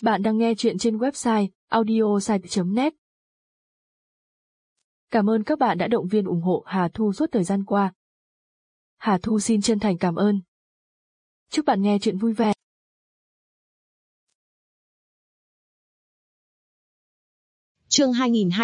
Bạn đang nghe chuyện trên website audiosite.net. Cảm ơn các bạn đã động viên ủng hộ Hà Thu suốt thời gian qua. Hà Thu xin chân thành cảm ơn. Chúc bạn nghe chuyện vui vẻ. Chương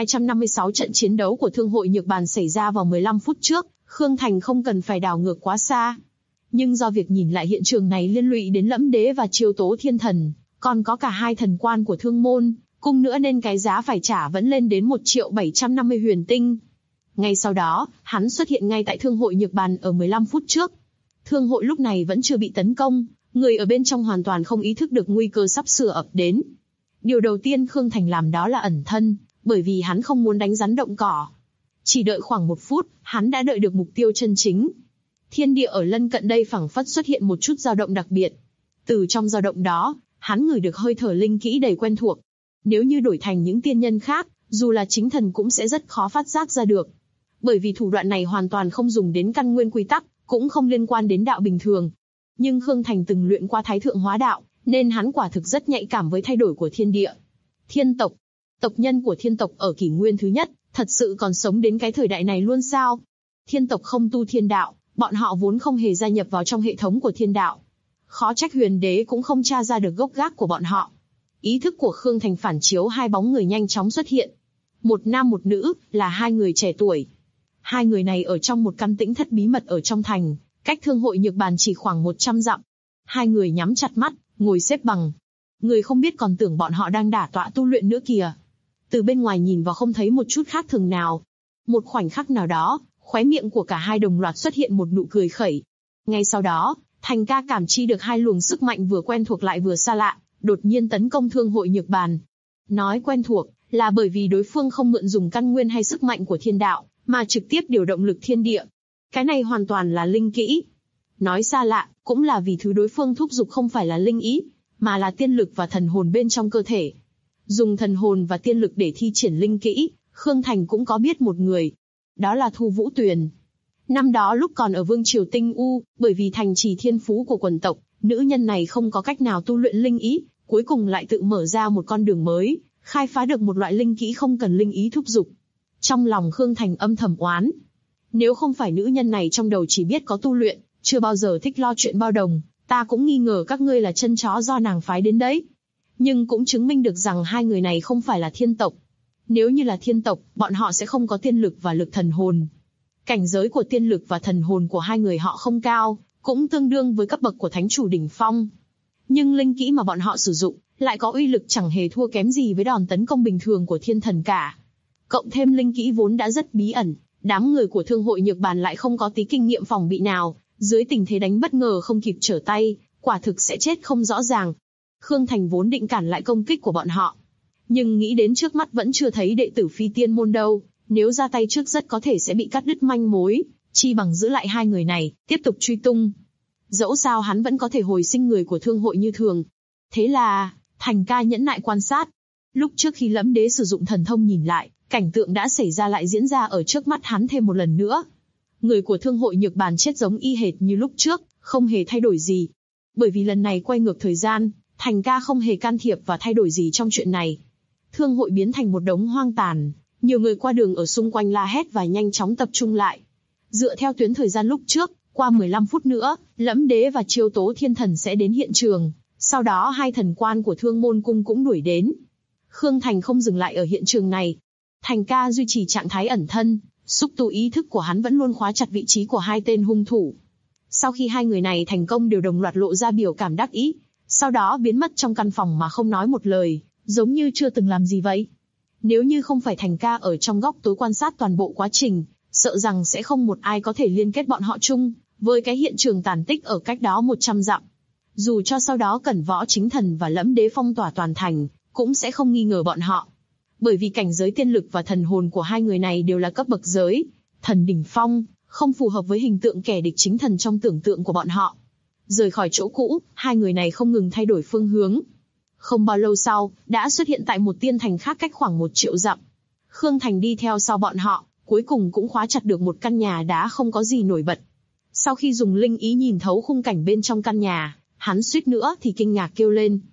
2256 trận chiến đấu của Thương hội Nhược Bàn xảy ra vào 15 phút trước, Khương Thành không cần phải đảo ngược quá xa. Nhưng do việc nhìn lại hiện trường này liên lụy đến Lẫm Đế và Chiêu Tố Thiên Thần, còn có cả hai thần quan của Thương môn, cung nữa nên cái giá phải trả vẫn lên đến 1.750 huyền tinh. Ngay sau đó, hắn xuất hiện ngay tại Thương hội Nhược Bàn ở 15 phút trước. Thương hội lúc này vẫn chưa bị tấn công, người ở bên trong hoàn toàn không ý thức được nguy cơ sắp sửa ập đến. Điều đầu tiên Khương Thành làm đó là ẩn thân, bởi vì hắn không muốn đánh rắn động cỏ. Chỉ đợi khoảng 1 phút, hắn đã đợi được mục tiêu chân chính. Thiên địa ở lân cận đây phảng phất xuất hiện một chút dao động đặc biệt. Từ trong dao động đó, hắn ngửi được hơi thở linh kỹ đầy quen thuộc. Nếu như đổi thành những tiên nhân khác, dù là chính thần cũng sẽ rất khó phát giác ra được. Bởi vì thủ đoạn này hoàn toàn không dùng đến căn nguyên quy tắc, cũng không liên quan đến đạo bình thường. Nhưng Khương Thành từng luyện qua Thái Thượng Hóa Đạo, nên hắn quả thực rất nhạy cảm với thay đổi của thiên địa. Thiên tộc, tộc nhân của thiên tộc ở kỷ nguyên thứ nhất, thật sự còn sống đến cái thời đại này luôn sao? Thiên tộc không tu thiên đạo, bọn họ vốn không hề gia nhập vào trong hệ thống của thiên đạo. Khó trách huyền đế cũng không tra ra được gốc gác của bọn họ. Ý thức của Khương Thành phản chiếu hai bóng người nhanh chóng xuất hiện. Một nam một nữ, là hai người trẻ tuổi. Hai người này ở trong một căn tĩnh thất bí mật ở trong thành, cách Thương hội Nhược Bàn chỉ khoảng 100 dặm. Hai người nhắm chặt mắt, ngồi xếp bằng. Người không biết còn tưởng bọn họ đang đả tọa tu luyện nữa kìa. Từ bên ngoài nhìn vào không thấy một chút khác thường nào. Một khoảnh khắc nào đó, khóe miệng của cả hai đồng loạt xuất hiện một nụ cười khẩy. Ngay sau đó, Thành Ca cảm chi được hai luồng sức mạnh vừa quen thuộc lại vừa xa lạ, đột nhiên tấn công Thương hội Nhược Bàn. Nói quen thuộc, là bởi vì đối phương không mượn dùng căn nguyên hay sức mạnh của thiên đạo, mà trực tiếp điều động lực thiên địa. Cái này hoàn toàn là linh kỹ. Nói xa lạ, cũng là vì thứ đối phương thúc giục không phải là linh ý, mà là tiên lực và thần hồn bên trong cơ thể. Dùng thần hồn và tiên lực để thi triển linh kỹ, Khương Thành cũng có biết một người. Đó là Thu Vũ Tuyền. Năm đó lúc còn ở Vương Triều Tinh U, bởi vì thành trì thiên phú của quần tộc, nữ nhân này không có cách nào tu luyện linh ý, cuối cùng lại tự mở ra một con đường mới, khai phá được một loại linh kỹ không cần linh ý thúc giục. Trong lòng Khương Thành âm thầm oán. Nếu không phải nữ nhân này trong đầu chỉ biết có tu luyện, chưa bao giờ thích lo chuyện bao đồng, ta cũng nghi ngờ các ngươi là chân chó do nàng phái đến đấy. Nhưng cũng chứng minh được rằng hai người này không phải là thiên tộc. Nếu như là thiên tộc, bọn họ sẽ không có tiên lực và lực thần hồn. Cảnh giới của tiên lực và thần hồn của hai người họ không cao, cũng tương đương với cấp bậc của thánh chủ đỉnh phong. Nhưng linh kỹ mà bọn họ sử dụng, lại có uy lực chẳng hề thua kém gì với đòn tấn công bình thường của thiên thần cả. Cộng thêm linh kỹ vốn đã rất bí ẩn, đám người của Thương hội Nhược Bàn lại không có tí kinh nghiệm phòng bị nào, dưới tình thế đánh bất ngờ không kịp trở tay, quả thực sẽ chết không rõ ràng. Khương Thành vốn định cản lại công kích của bọn họ, nhưng nghĩ đến trước mắt vẫn chưa thấy đệ tử Phi Tiên môn đâu, nếu ra tay trước rất có thể sẽ bị cắt đứt manh mối, chi bằng giữ lại hai người này, tiếp tục truy tung. Dẫu sao hắn vẫn có thể hồi sinh người của Thương hội như thường. Thế là, Thành Ca nhẫn nại quan sát. Lúc trước khi Lẫm Đế sử dụng thần thông nhìn lại, cảnh tượng đã xảy ra lại diễn ra ở trước mắt hắn thêm một lần nữa. Người của Thương hội Nhược Bàn chết giống y hệt như lúc trước, không hề thay đổi gì. Bởi vì lần này quay ngược thời gian, Thành Ca không hề can thiệp và thay đổi gì trong chuyện này. Thương hội biến thành một đống hoang tàn, nhiều người qua đường ở xung quanh la hét và nhanh chóng tập trung lại. Dựa theo tuyến thời gian lúc trước, qua 15 phút nữa, Lẫm Đế và Chiêu Tố Thiên Thần sẽ đến hiện trường, sau đó hai thần quan của Thương môn cung cũng đuổi đến. Khương Thành không dừng lại ở hiện trường này. Thành Ca duy trì trạng thái ẩn thân, xúc tu ý thức của hắn vẫn luôn khóa chặt vị trí của hai tên hung thủ. Sau khi hai người này thành công đều đồng loạt lộ ra biểu cảm đắc ý, sau đó biến mất trong căn phòng mà không nói một lời, giống như chưa từng làm gì vậy. Nếu như không phải Thành Ca ở trong góc tối quan sát toàn bộ quá trình, sợ rằng sẽ không một ai có thể liên kết bọn họ chung với cái hiện trường tàn tích ở cách đó 100 dặm. Dù cho sau đó Cẩn Võ Chính Thần và Lẫm Đế phong tỏa toàn thành, cũng sẽ không nghi ngờ bọn họ. Bởi vì cảnh giới tiên lực và thần hồn của hai người này đều là cấp bậc giới thần đỉnh phong, không phù hợp với hình tượng kẻ địch chính thần trong tưởng tượng của bọn họ. Rời khỏi chỗ cũ, hai người này không ngừng thay đổi phương hướng. Không bao lâu sau, đã xuất hiện tại một tiên thành khác cách khoảng 1 triệu dặm. Khương Thành đi theo sau bọn họ, cuối cùng cũng khóa chặt được một căn nhà đá không có gì nổi bật. Sau khi dùng linh ý nhìn thấu khung cảnh bên trong căn nhà, hắn suýt nữa thì kinh ngạc kêu lên.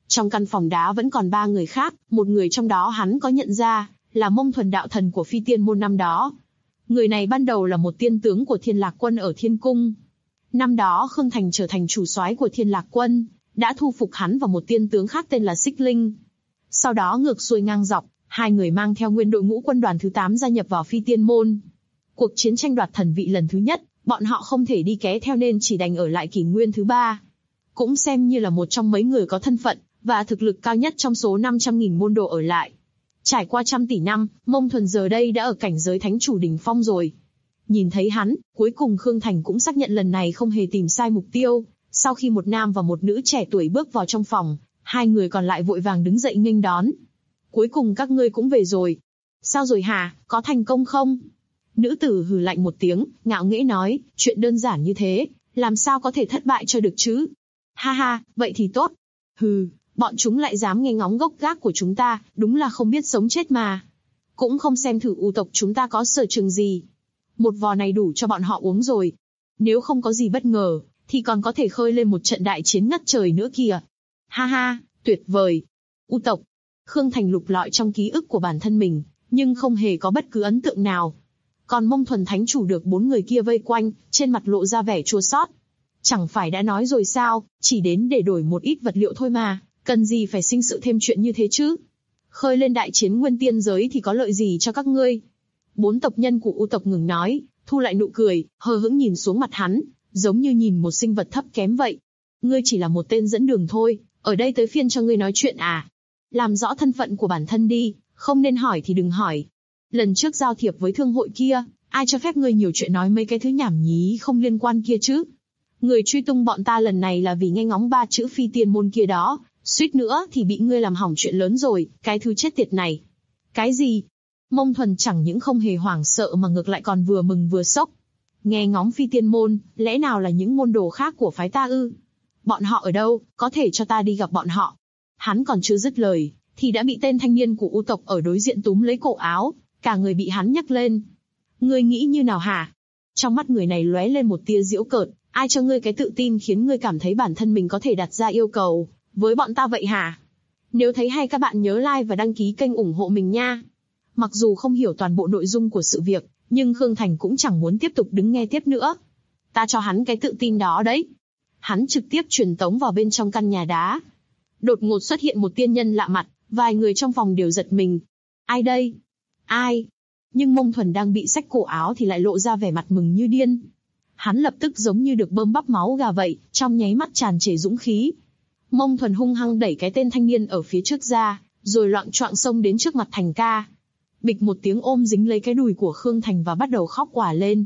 Trong căn phòng đá vẫn còn 3 người khác, một người trong đó hắn có nhận ra, là Mông Thuần đạo thần của Phi Tiên môn năm đó. Người này ban đầu là một tiên tướng của Thiên Lạc Quân ở Thiên Cung. Năm đó Khương Thành trở thành chủ soái của Thiên Lạc Quân, đã thu phục hắn và một tiên tướng khác tên là Xích Linh. Sau đó ngược xuôi ngang dọc, hai người mang theo nguyên đội ngũ quân đoàn thứ 8 gia nhập vào Phi Tiên môn. Cuộc chiến tranh đoạt thần vị lần thứ nhất, bọn họ không thể đi ké theo nên chỉ đành ở lại kỷ nguyên thứ 3. Cũng xem như là một trong mấy người có thân phận và thực lực cao nhất trong số 500.000 môn đồ ở lại. Trải qua trăm tỷ năm, Mông Thuần giờ đây đã ở cảnh giới thánh chủ đỉnh phong rồi. Nhìn thấy hắn, cuối cùng Khương Thành cũng xác nhận lần này không hề tìm sai mục tiêu. Sau khi một nam và một nữ trẻ tuổi bước vào trong phòng, hai người còn lại vội vàng đứng dậy nghênh đón. Cuối cùng các ngươi cũng về rồi. Sao rồi hả, có thành công không? Nữ tử hừ lạnh một tiếng, ngạo nghễ nói, chuyện đơn giản như thế, làm sao có thể thất bại cho được chứ? Ha ha, vậy thì tốt. Hừ, bọn chúng lại dám nghe ngóng gốc gác của chúng ta, đúng là không biết sống chết mà. Cũng không xem thử U tộc chúng ta có sở trường gì. Một vò này đủ cho bọn họ uống rồi. Nếu không có gì bất ngờ, thì còn có thể khơi lên một trận đại chiến ngất trời nữa kìa. Ha ha, tuyệt vời. U tộc. Khương Thành lục lọi trong ký ức của bản thân mình, nhưng không hề có bất cứ ấn tượng nào. Còn Mông Thuần thánh chủ được 4 người kia vây quanh, trên mặt lộ ra vẻ chua xót. Chẳng phải đã nói rồi sao, chỉ đến để đổi một ít vật liệu thôi mà, cần gì phải sinh sự thêm chuyện như thế chứ? Khơi lên đại chiến nguyên tiên giới thì có lợi gì cho các ngươi? 4 tộc nhân của U tộc ngừng nói, thu lại nụ cười, hờ hững nhìn xuống mặt hắn, giống như nhìn một sinh vật thấp kém vậy. Ngươi chỉ là một tên dẫn đường thôi, ở đây tới phiên cho ngươi nói chuyện à? Làm rõ thân phận của bản thân đi, không nên hỏi thì đừng hỏi. Lần trước giao thiệp với thương hội kia, ai cho phép ngươi nhiều chuyện nói mấy cái thứ nhảm nhí không liên quan kia chứ? Người truy tung bọn ta lần này là vì nghe ngóng 3 chữ Phi Tiên môn kia đó, suýt nữa thì bị ngươi làm hỏng chuyện lớn rồi, cái thứ chết tiệt này. Cái gì? Mông Thuần chẳng những không hề hoảng sợ mà ngược lại còn vừa mừng vừa sốc. Nghe ngóng Phi Tiên môn, lẽ nào là những môn đồ khác của phái ta ư? Bọn họ ở đâu, có thể cho ta đi gặp bọn họ. Hắn còn chưa dứt lời, thì đã bị tên thanh niên của U tộc ở đối diện túm lấy cổ áo, cả người bị hắn nhấc lên. Ngươi nghĩ như nào hả? Trong mắt người này lóe lên một tia giễu cợt, ai cho ngươi cái tự tin khiến ngươi cảm thấy bản thân mình có thể đặt ra yêu cầu với bọn ta vậy hả? Nếu thấy hay các bạn nhớ like và đăng ký kênh ủng hộ mình nha. Mặc dù không hiểu toàn bộ nội dung của sự việc, nhưng Khương Thành cũng chẳng muốn tiếp tục đứng nghe tiếp nữa. Ta cho hắn cái tự tin đó đấy. Hắn trực tiếp truyền tống vào bên trong căn nhà đá. Đột ngột xuất hiện một tiên nhân lạ mặt, vài người trong phòng đều giật mình. Ai đây? Ai? Nhưng Mông Thuần đang bị xách cổ áo thì lại lộ ra vẻ mặt mừng như điên. Hắn lập tức giống như được bơm bắp máu gà vậy, trong nháy mắt tràn trề dũng khí. Mông Thuần hung hăng đẩy cái tên thanh niên ở phía trước ra, rồi loạng choạng xông đến trước mặt Thành ca. Bịch một tiếng ôm dính lấy cái đùi của Khương Thành và bắt đầu khóc òa lên.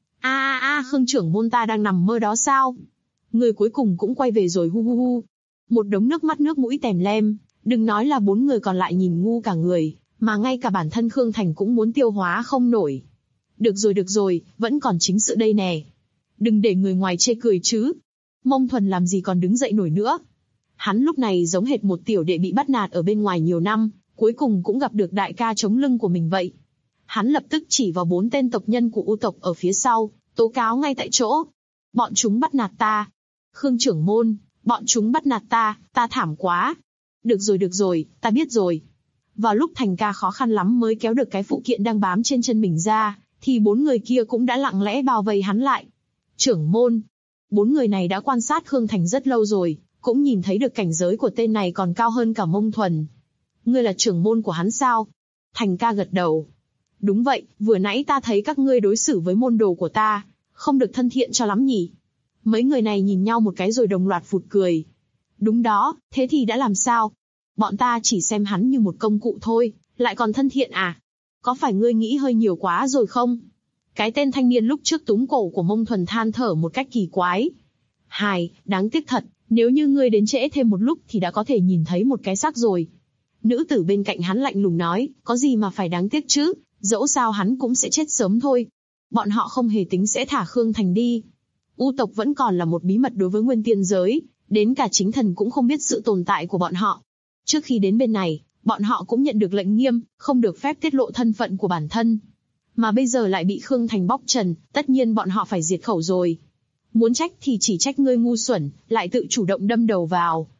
Khương trưởng môn ta đang nằm mơ đó sao? Người cuối cùng cũng quay về rồi hu hu hu. Một đống nước mắt nước mũi tèm lem, đừng nói là 4 người còn lại nhìn ngu cả người, mà ngay cả bản thân Khương Thành cũng muốn tiêu hóa không nổi. Được rồi, vẫn còn chính sự đây nè. Đừng để người ngoài chê cười chứ. Mông Thuần làm gì còn đứng dậy nổi nữa. Hắn lúc này giống hệt một tiểu đệ bị bắt nạt ở bên ngoài nhiều năm, cuối cùng cũng gặp được đại ca chống lưng của mình vậy. Hắn lập tức chỉ vào 4 tên tộc nhân của U tộc ở phía sau, tố cáo ngay tại chỗ. Bọn chúng bắt nạt ta. Khương trưởng môn, bọn chúng bắt nạt ta thảm quá. Được rồi, ta biết rồi. Vào lúc Thành ca khó khăn lắm mới kéo được cái phụ kiện đang bám trên chân mình ra, thì 4 người kia cũng đã lặng lẽ bao vây hắn lại. Trưởng môn. 4 người này đã quan sát Khương Thành rất lâu rồi, cũng nhìn thấy được cảnh giới của tên này còn cao hơn cả Mông Thuần. Ngươi là trưởng môn của hắn sao? Thành ca gật đầu. Đúng vậy, vừa nãy ta thấy các ngươi đối xử với môn đồ của ta, không được thân thiện cho lắm nhỉ. Mấy người này nhìn nhau một cái rồi đồng loạt phụt cười. Đúng đó, thế thì đã làm sao? Bọn ta chỉ xem hắn như một công cụ thôi, lại còn thân thiện à? Có phải ngươi nghĩ hơi nhiều quá rồi không? Cái tên thanh niên lúc trước túm cổ của Mông Thuần than thở một cách kỳ quái. Hài, đáng tiếc thật, nếu như ngươi đến trễ thêm một lúc thì đã có thể nhìn thấy một cái xác rồi. Nữ tử bên cạnh hắn lạnh lùng nói, có gì mà phải đáng tiếc chứ, dẫu sao hắn cũng sẽ chết sớm thôi. Bọn họ không hề tính sẽ thả Khương Thành đi. U tộc vẫn còn là một bí mật đối với nguyên tiên giới, đến cả chính thần cũng không biết sự tồn tại của bọn họ. Trước khi đến bên này, bọn họ cũng nhận được lệnh nghiêm, không được phép tiết lộ thân phận của bản thân. Mà bây giờ lại bị Khương Thành bóc trần, tất nhiên bọn họ phải diệt khẩu rồi. Muốn trách thì chỉ trách ngươi ngu xuẩn, lại tự chủ động đâm đầu vào.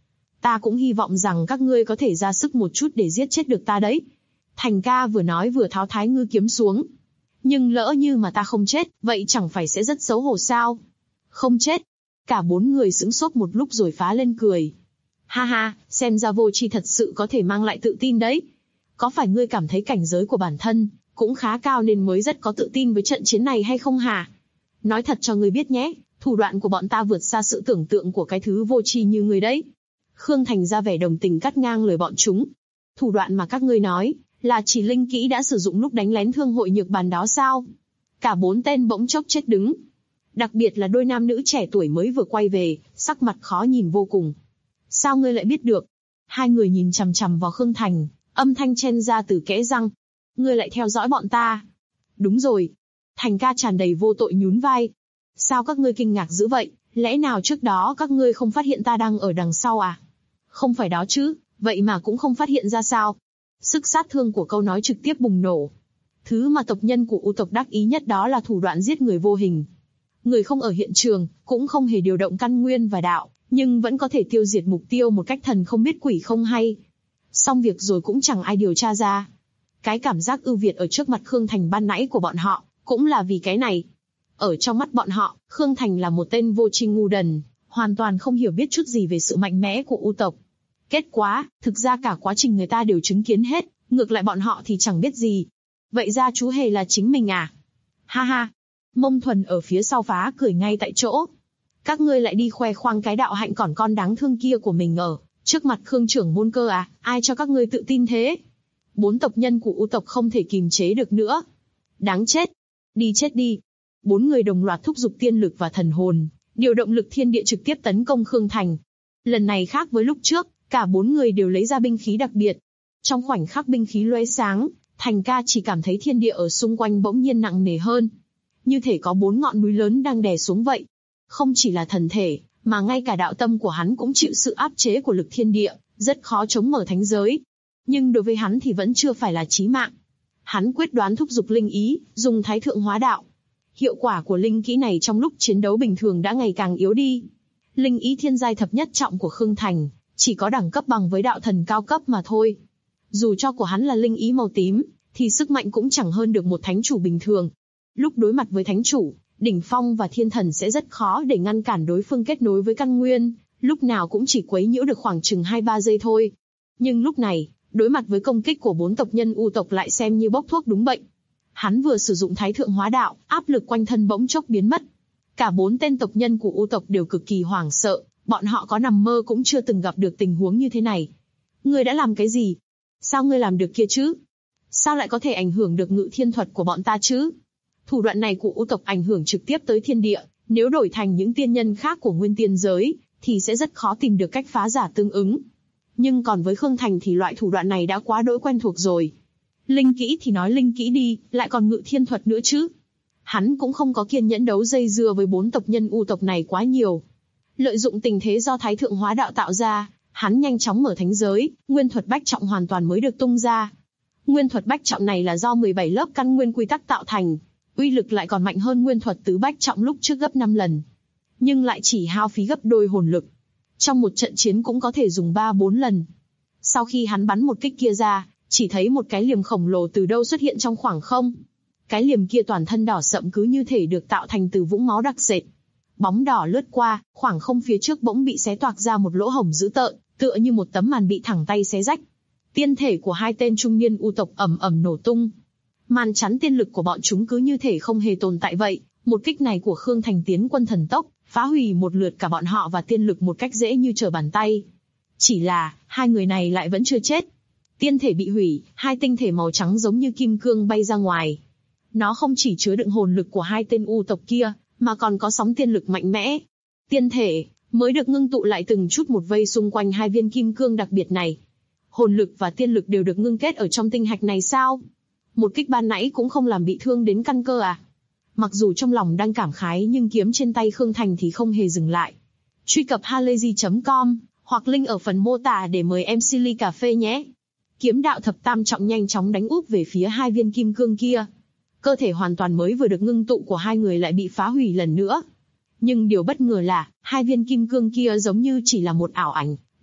Ta cũng hy vọng rằng các ngươi có thể ra sức một chút để giết chết được ta đấy. Thành ca vừa nói vừa tháo Thái Ngư kiếm xuống. Nhưng lỡ như mà ta không chết, vậy chẳng phải sẽ rất xấu hổ sao? Không chết. Cả 4 người sững sốt một lúc rồi phá lên cười. Ha ha, xem ra vô tri thật sự có thể mang lại tự tin đấy. Có phải ngươi cảm thấy cảnh giới của bản thân cũng khá cao nên mới rất có tự tin với trận chiến này hay không hả? Nói thật cho ngươi biết nhé, thủ đoạn của bọn ta vượt xa sự tưởng tượng của cái thứ vô tri như ngươi đấy. Khương Thành ra vẻ đồng tình cắt ngang lời bọn chúng. Thủ đoạn mà các ngươi nói, là chỉ linh kỹ đã sử dụng lúc đánh lén Thương hội Nhược Bàn đó sao? Cả 4 tên bỗng chốc chết đứng. Đặc biệt là đôi nam nữ trẻ tuổi mới vừa quay về, sắc mặt khó nhìn vô cùng. Sao ngươi lại biết được? Hai người nhìn chằm chằm vào Khương Thành, âm thanh chen ra từ kẽ răng. Ngươi lại theo dõi bọn ta? Đúng rồi. Thành ca tràn đầy vô tội nhún vai. Sao các ngươi kinh ngạc dữ vậy? Lẽ nào trước đó các ngươi không phát hiện ta đang ở đằng sau à? Không phải đó chứ, vậy mà cũng không phát hiện ra sao? Sức sát thương của câu nói trực tiếp bùng nổ. Thứ mà tộc nhân của U tộc đắc ý nhất đó là thủ đoạn giết người vô hình. Người không ở hiện trường, cũng không hề điều động căn nguyên và đạo, nhưng vẫn có thể tiêu diệt mục tiêu một cách thần không biết quỷ không hay. Xong việc rồi cũng chẳng ai điều tra ra. Cái cảm giác ưu việt ở trước mặt Khương Thành ban nãy của bọn họ, cũng là vì cái này. Ở trong mắt bọn họ, Khương Thành là một tên vô tri ngu đần, hoàn toàn không hiểu biết chút gì về sự mạnh mẽ của U tộc. Kết quả, thực ra cả quá trình người ta đều chứng kiến hết, ngược lại bọn họ thì chẳng biết gì. Vậy ra chú hề là chính mình à? Ha ha! Mông Thuần ở phía sau phá cười ngay tại chỗ. Các ngươi lại đi khoe khoang cái đạo hạnh còn con đáng thương kia của mình ở trước mặt Khương trưởng môn cơ à? Ai cho các ngươi tự tin thế? 4 tộc nhân của U tộc không thể kìm chế được nữa. Đáng chết! Đi chết đi! 4 người đồng loạt thúc giục tiên lực và thần hồn, điều động lực thiên địa trực tiếp tấn công Khương Thành. Lần này khác với lúc trước, cả 4 người đều lấy ra binh khí đặc biệt. Trong khoảnh khắc binh khí lóe sáng, Thành ca chỉ cảm thấy thiên địa ở xung quanh bỗng nhiên nặng nề hơn. Như thể có 4 ngọn núi lớn đang đè xuống vậy. Không chỉ là thần thể, mà ngay cả đạo tâm của hắn cũng chịu sự áp chế của lực thiên địa, rất khó chống mở thánh giới. Nhưng đối với hắn thì vẫn chưa phải là chí mạng. Hắn quyết đoán thúc giục linh ý, dùng thái thượng hóa đạo. Hiệu quả của linh kỹ này trong lúc chiến đấu bình thường đã ngày càng yếu đi. Linh ý thiên giai thập nhất trọng của Khương Thành, chỉ có đẳng cấp bằng với đạo thần cao cấp mà thôi. Dù cho của hắn là linh ý màu tím, thì sức mạnh cũng chẳng hơn được một thánh chủ bình thường. Lúc đối mặt với thánh chủ, đỉnh phong và thiên thần sẽ rất khó để ngăn cản đối phương kết nối với căn nguyên, lúc nào cũng chỉ quấy nhiễu được khoảng chừng 2-3 giây thôi. Nhưng lúc này, đối mặt với công kích của 4 tộc nhân U tộc lại xem như bốc thuốc đúng bệnh. Hắn vừa sử dụng thái thượng hóa đạo, áp lực quanh thân bỗng chốc biến mất. Cả 4 tên tộc nhân của U tộc đều cực kỳ hoảng sợ, bọn họ có nằm mơ cũng chưa từng gặp được tình huống như thế này. Ngươi đã làm cái gì? Sao ngươi làm được kia chứ? Sao lại có thể ảnh hưởng được ngự thiên thuật của bọn ta chứ? Thủ đoạn này của U tộc ảnh hưởng trực tiếp tới thiên địa, nếu đổi thành những tiên nhân khác của nguyên tiên giới, thì sẽ rất khó tìm được cách phá giả tương ứng. Nhưng còn với Khương Thành thì loại thủ đoạn này đã quá đỗi quen thuộc rồi. Linh kỹ thì nói linh kỹ đi, lại còn ngự thiên thuật nữa chứ. Hắn cũng không có kiên nhẫn đấu dây dưa với 4 tộc nhân U tộc này quá nhiều. Lợi dụng tình thế do thái thượng hóa đạo tạo ra, hắn nhanh chóng mở thánh giới, nguyên thuật bách trọng hoàn toàn mới được tung ra. Nguyên thuật bách trọng này là do 17 lớp căn nguyên quy tắc tạo thành, uy lực lại còn mạnh hơn nguyên thuật tứ bách trọng lúc trước gấp 5 lần. Nhưng lại chỉ hao phí gấp đôi hồn lực. Trong một trận chiến cũng có thể dùng 3-4 lần. Sau khi hắn bắn một kích kia ra, chỉ thấy một cái liềm khổng lồ từ đâu xuất hiện trong khoảng không. Cái liềm kia toàn thân đỏ sậm cứ như thể được tạo thành từ vũng máu đặc sệt. Bóng đỏ lướt qua, khoảng không phía trước bỗng bị xé toạc ra một lỗ hổng dữ tợn, tựa như một tấm màn bị thẳng tay xé rách. Tiên thể của 2 tên trung niên U tộc ầm ầm nổ tung. Màn chắn tiên lực của bọn chúng cứ như thể không hề tồn tại vậy. Một kích này của Khương Thành tiến quân thần tốc, phá hủy một lượt cả bọn họ và tiên lực một cách dễ như trở bàn tay. Chỉ là, 2 người này lại vẫn chưa chết. Tiên thể bị hủy, 2 tinh thể màu trắng giống như kim cương bay ra ngoài. Nó không chỉ chứa đựng hồn lực của 2 tên U tộc kia, mà còn có sóng tiên lực mạnh mẽ. Tiên thể mới được ngưng tụ lại từng chút một vây xung quanh 2 viên kim cương đặc biệt này. Hồn lực và tiên lực đều được ngưng kết ở trong tinh hạch này sao? Một kích ban nãy cũng không làm bị thương đến căn cơ à? Mặc dù trong lòng đang cảm khái nhưng kiếm trên tay Khương Thành thì không hề dừng lại. Truy cập halayzi.com hoặc link ở phần mô tả để mời MC ly cà phê nhé. Kiếm đạo thập tam trọng nhanh chóng đánh úp về phía 2 viên kim cương kia. Cơ thể hoàn toàn mới vừa được ngưng tụ của 2 người lại bị phá hủy lần nữa. Nhưng điều bất ngờ là, 2 viên kim cương kia giống như chỉ là một ảo ảnh,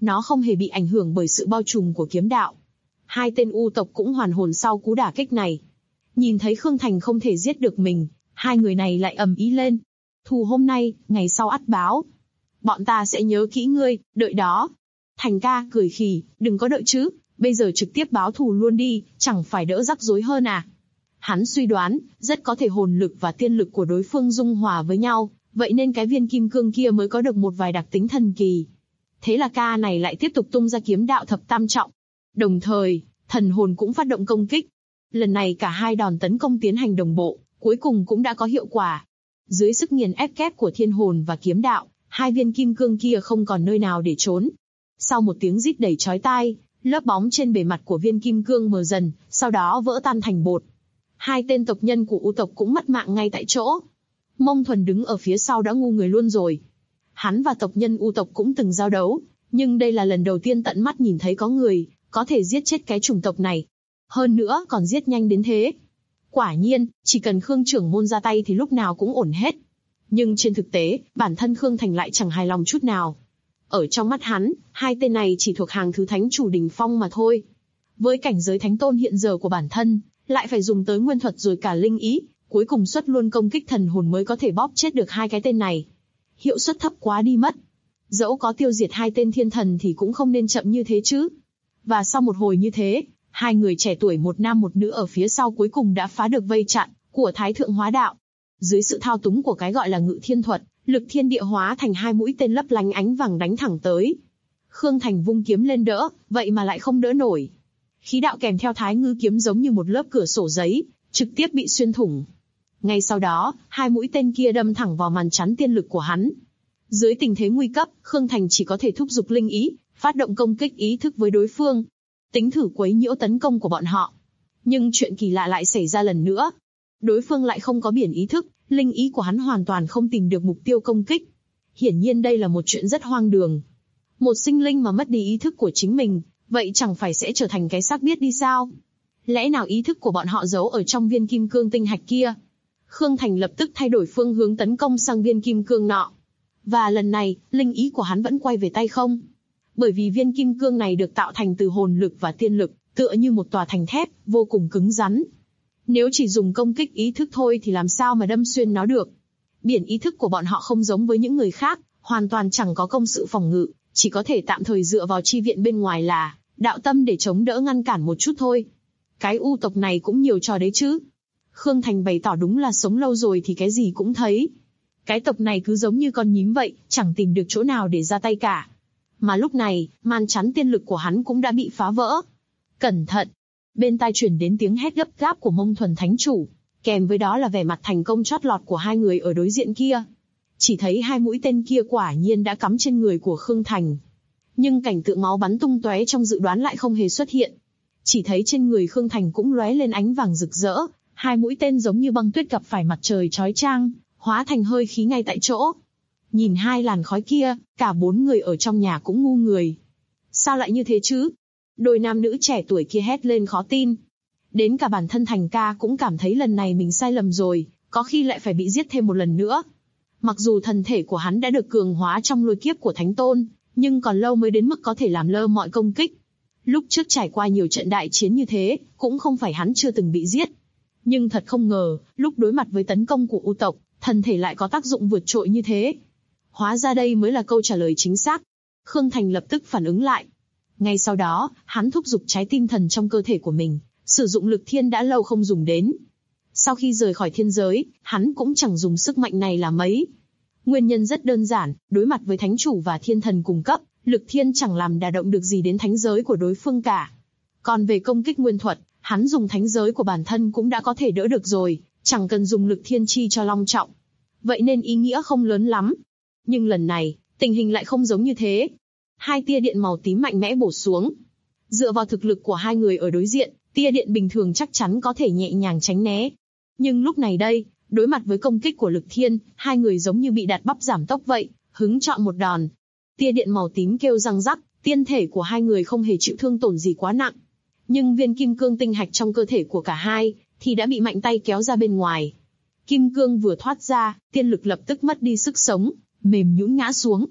Nó không hề bị ảnh hưởng bởi sự bao trùm của kiếm đạo. Hai tên U tộc cũng hoàn hồn sau cú đả kích này. Nhìn thấy Khương Thành không thể giết được mình, hai người này lại ầm ĩ lên. Thù hôm nay, ngày sau ắt báo. Bọn ta sẽ nhớ kỹ ngươi, đợi đó. Thành ca cười khì, đừng có đợi chứ, bây giờ trực tiếp báo thù luôn đi, chẳng phải đỡ rắc rối hơn à. Hắn suy đoán, rất có thể hồn lực và tiên lực của đối phương dung hòa với nhau, vậy nên cái viên kim cương kia mới có được một vài đặc tính thần kỳ. Thế là ca này lại tiếp tục tung ra kiếm đạo thập tam trọng. Đồng thời, thần hồn cũng phát động công kích. Lần này cả hai đòn tấn công tiến hành đồng bộ, cuối cùng cũng đã có hiệu quả. Dưới sức nghiền ép kép của thiên hồn và kiếm đạo, hai viên kim cương kia không còn nơi nào để trốn. Sau một tiếng rít đầy chói tai, lớp bóng trên bề mặt của viên kim cương mờ dần, sau đó vỡ tan thành bột. Hai tên tộc nhân của U tộc cũng mất mạng ngay tại chỗ. Mông Thuần đứng ở phía sau đã ngu người luôn rồi. Hắn và tộc nhân U tộc cũng từng giao đấu, nhưng đây là lần đầu tiên tận mắt nhìn thấy có người có thể giết chết cái chủng tộc này. Hơn nữa còn giết nhanh đến thế. Quả nhiên, chỉ cần Khương trưởng môn ra tay thì lúc nào cũng ổn hết. Nhưng trên thực tế, bản thân Khương Thành lại chẳng hài lòng chút nào. Ở trong mắt hắn, hai tên này chỉ thuộc hàng thứ thánh chủ đỉnh phong mà thôi. Với cảnh giới thánh tôn hiện giờ của bản thân, lại phải dùng tới nguyên thuật rồi cả linh ý, cuối cùng xuất luôn công kích thần hồn mới có thể bóp chết được hai cái tên này. Hiệu suất thấp quá đi mất. Dẫu có tiêu diệt hai tên thiên thần thì cũng không nên chậm như thế chứ. Và sau một hồi như thế, hai người trẻ tuổi một nam một nữ ở phía sau cuối cùng đã phá được vây chặn của Thái Thượng Hóa Đạo. Dưới sự thao túng của cái gọi là Ngự Thiên Thuật, lực thiên địa hóa thành hai mũi tên lấp lánh ánh vàng đánh thẳng tới. Khương Thành vung kiếm lên đỡ, vậy mà lại không đỡ nổi. Khí đạo kèm theo Thái Ngư kiếm giống như một lớp cửa sổ giấy, trực tiếp bị xuyên thủng. Ngay sau đó, hai mũi tên kia đâm thẳng vào màn chắn tiên lực của hắn. Dưới tình thế nguy cấp, Khương Thành chỉ có thể thúc giục linh ý, phát động công kích ý thức với đối phương, tính thử quấy nhiễu tấn công của bọn họ. Nhưng chuyện kỳ lạ lại xảy ra lần nữa. Đối phương lại không có biển ý thức, linh ý của hắn hoàn toàn không tìm được mục tiêu công kích. Hiển nhiên đây là một chuyện rất hoang đường. Một sinh linh mà mất đi ý thức của chính mình, vậy chẳng phải sẽ trở thành cái xác biết đi sao? Lẽ nào ý thức của bọn họ giấu ở trong viên kim cương tinh hạch kia? Khương Thành lập tức thay đổi phương hướng tấn công sang viên kim cương nọ. Và lần này, linh ý của hắn vẫn quay về tay không. Bởi vì viên kim cương này được tạo thành từ hồn lực và tiên lực, tựa như một tòa thành thép, vô cùng cứng rắn. Nếu chỉ dùng công kích ý thức thôi thì làm sao mà đâm xuyên nó được. Biển ý thức của bọn họ không giống với những người khác, hoàn toàn chẳng có công sự phòng ngự, chỉ có thể tạm thời dựa vào chi viện bên ngoài là đạo tâm để chống đỡ ngăn cản một chút thôi. Cái U tộc này cũng nhiều trò đấy chứ. Khương Thành bày tỏ đúng là sống lâu rồi thì cái gì cũng thấy. Cái tộc này cứ giống như con nhím vậy, chẳng tìm được chỗ nào để ra tay cả. Mà lúc này, màn chắn tiên lực của hắn cũng đã bị phá vỡ. Cẩn thận! Bên tai truyền đến tiếng hét gấp gáp của Mông Thuần Thánh Chủ, kèm với đó là vẻ mặt thành công chót lọt của hai người ở đối diện kia. Chỉ thấy hai mũi tên kia quả nhiên đã cắm trên người của Khương Thành. Nhưng cảnh tượng máu bắn tung tóe trong dự đoán lại không hề xuất hiện. Chỉ thấy trên người Khương Thành cũng lóe lên ánh vàng rực rỡ, hai mũi tên giống như băng tuyết gặp phải mặt trời chói chang, hóa thành hơi khí ngay tại chỗ. Nhìn hai làn khói kia, cả bốn người ở trong nhà cũng ngu người. Sao lại như thế chứ? Đôi nam nữ trẻ tuổi kia hét lên khó tin. Đến cả bản thân Thành ca cũng cảm thấy lần này mình sai lầm rồi, có khi lại phải bị giết thêm một lần nữa. Mặc dù thân thể của hắn đã được cường hóa trong lôi kiếp của Thánh Tôn, nhưng còn lâu mới đến mức có thể làm lơ mọi công kích. Lúc trước trải qua nhiều trận đại chiến như thế, cũng không phải hắn chưa từng bị giết. Nhưng thật không ngờ, lúc đối mặt với tấn công của U tộc, thân thể lại có tác dụng vượt trội như thế. Hóa ra đây mới là câu trả lời chính xác. Khương Thành lập tức phản ứng lại. Ngay sau đó, hắn thúc giục trái tim thần trong cơ thể của mình, sử dụng lực thiên đã lâu không dùng đến. Sau khi rời khỏi thiên giới, hắn cũng chẳng dùng sức mạnh này là mấy. Nguyên nhân rất đơn giản, đối mặt với thánh chủ và thiên thần cùng cấp, lực thiên chẳng làm đả động được gì đến thánh giới của đối phương cả. Còn về công kích nguyên thuật, hắn dùng thánh giới của bản thân cũng đã có thể đỡ được rồi, chẳng cần dùng lực thiên chi cho long trọng. Vậy nên ý nghĩa không lớn lắm. Nhưng lần này, tình hình lại không giống như thế. Hai tia điện màu tím mạnh mẽ bổ xuống. Dựa vào thực lực của hai người ở đối diện, tia điện bình thường chắc chắn có thể nhẹ nhàng tránh né. Nhưng lúc này đây, đối mặt với công kích của lực thiên, hai người giống như bị đặt bắp giảm tốc vậy, hứng chọn một đòn. Tia điện màu tím kêu răng rắc, tiên thể của hai người không hề chịu thương tổn gì quá nặng. Nhưng viên kim cương tinh hạch trong cơ thể của cả hai, thì đã bị mạnh tay kéo ra bên ngoài. Kim cương vừa thoát ra, tiên lực lập tức mất đi sức sống, mềm nhũn ngã xuống.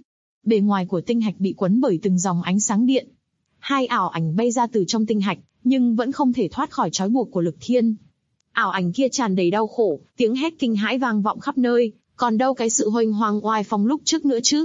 Bề ngoài của tinh hạch bị quấn bởi từng dòng ánh sáng điện. Hai ảo ảnh bay ra từ trong tinh hạch, nhưng vẫn không thể thoát khỏi trói buộc của Lực Thiên. Ảo ảnh kia tràn đầy đau khổ, tiếng hét kinh hãi vang vọng khắp nơi, còn đâu cái sự huênh hoang oai phong lúc trước nữa chứ.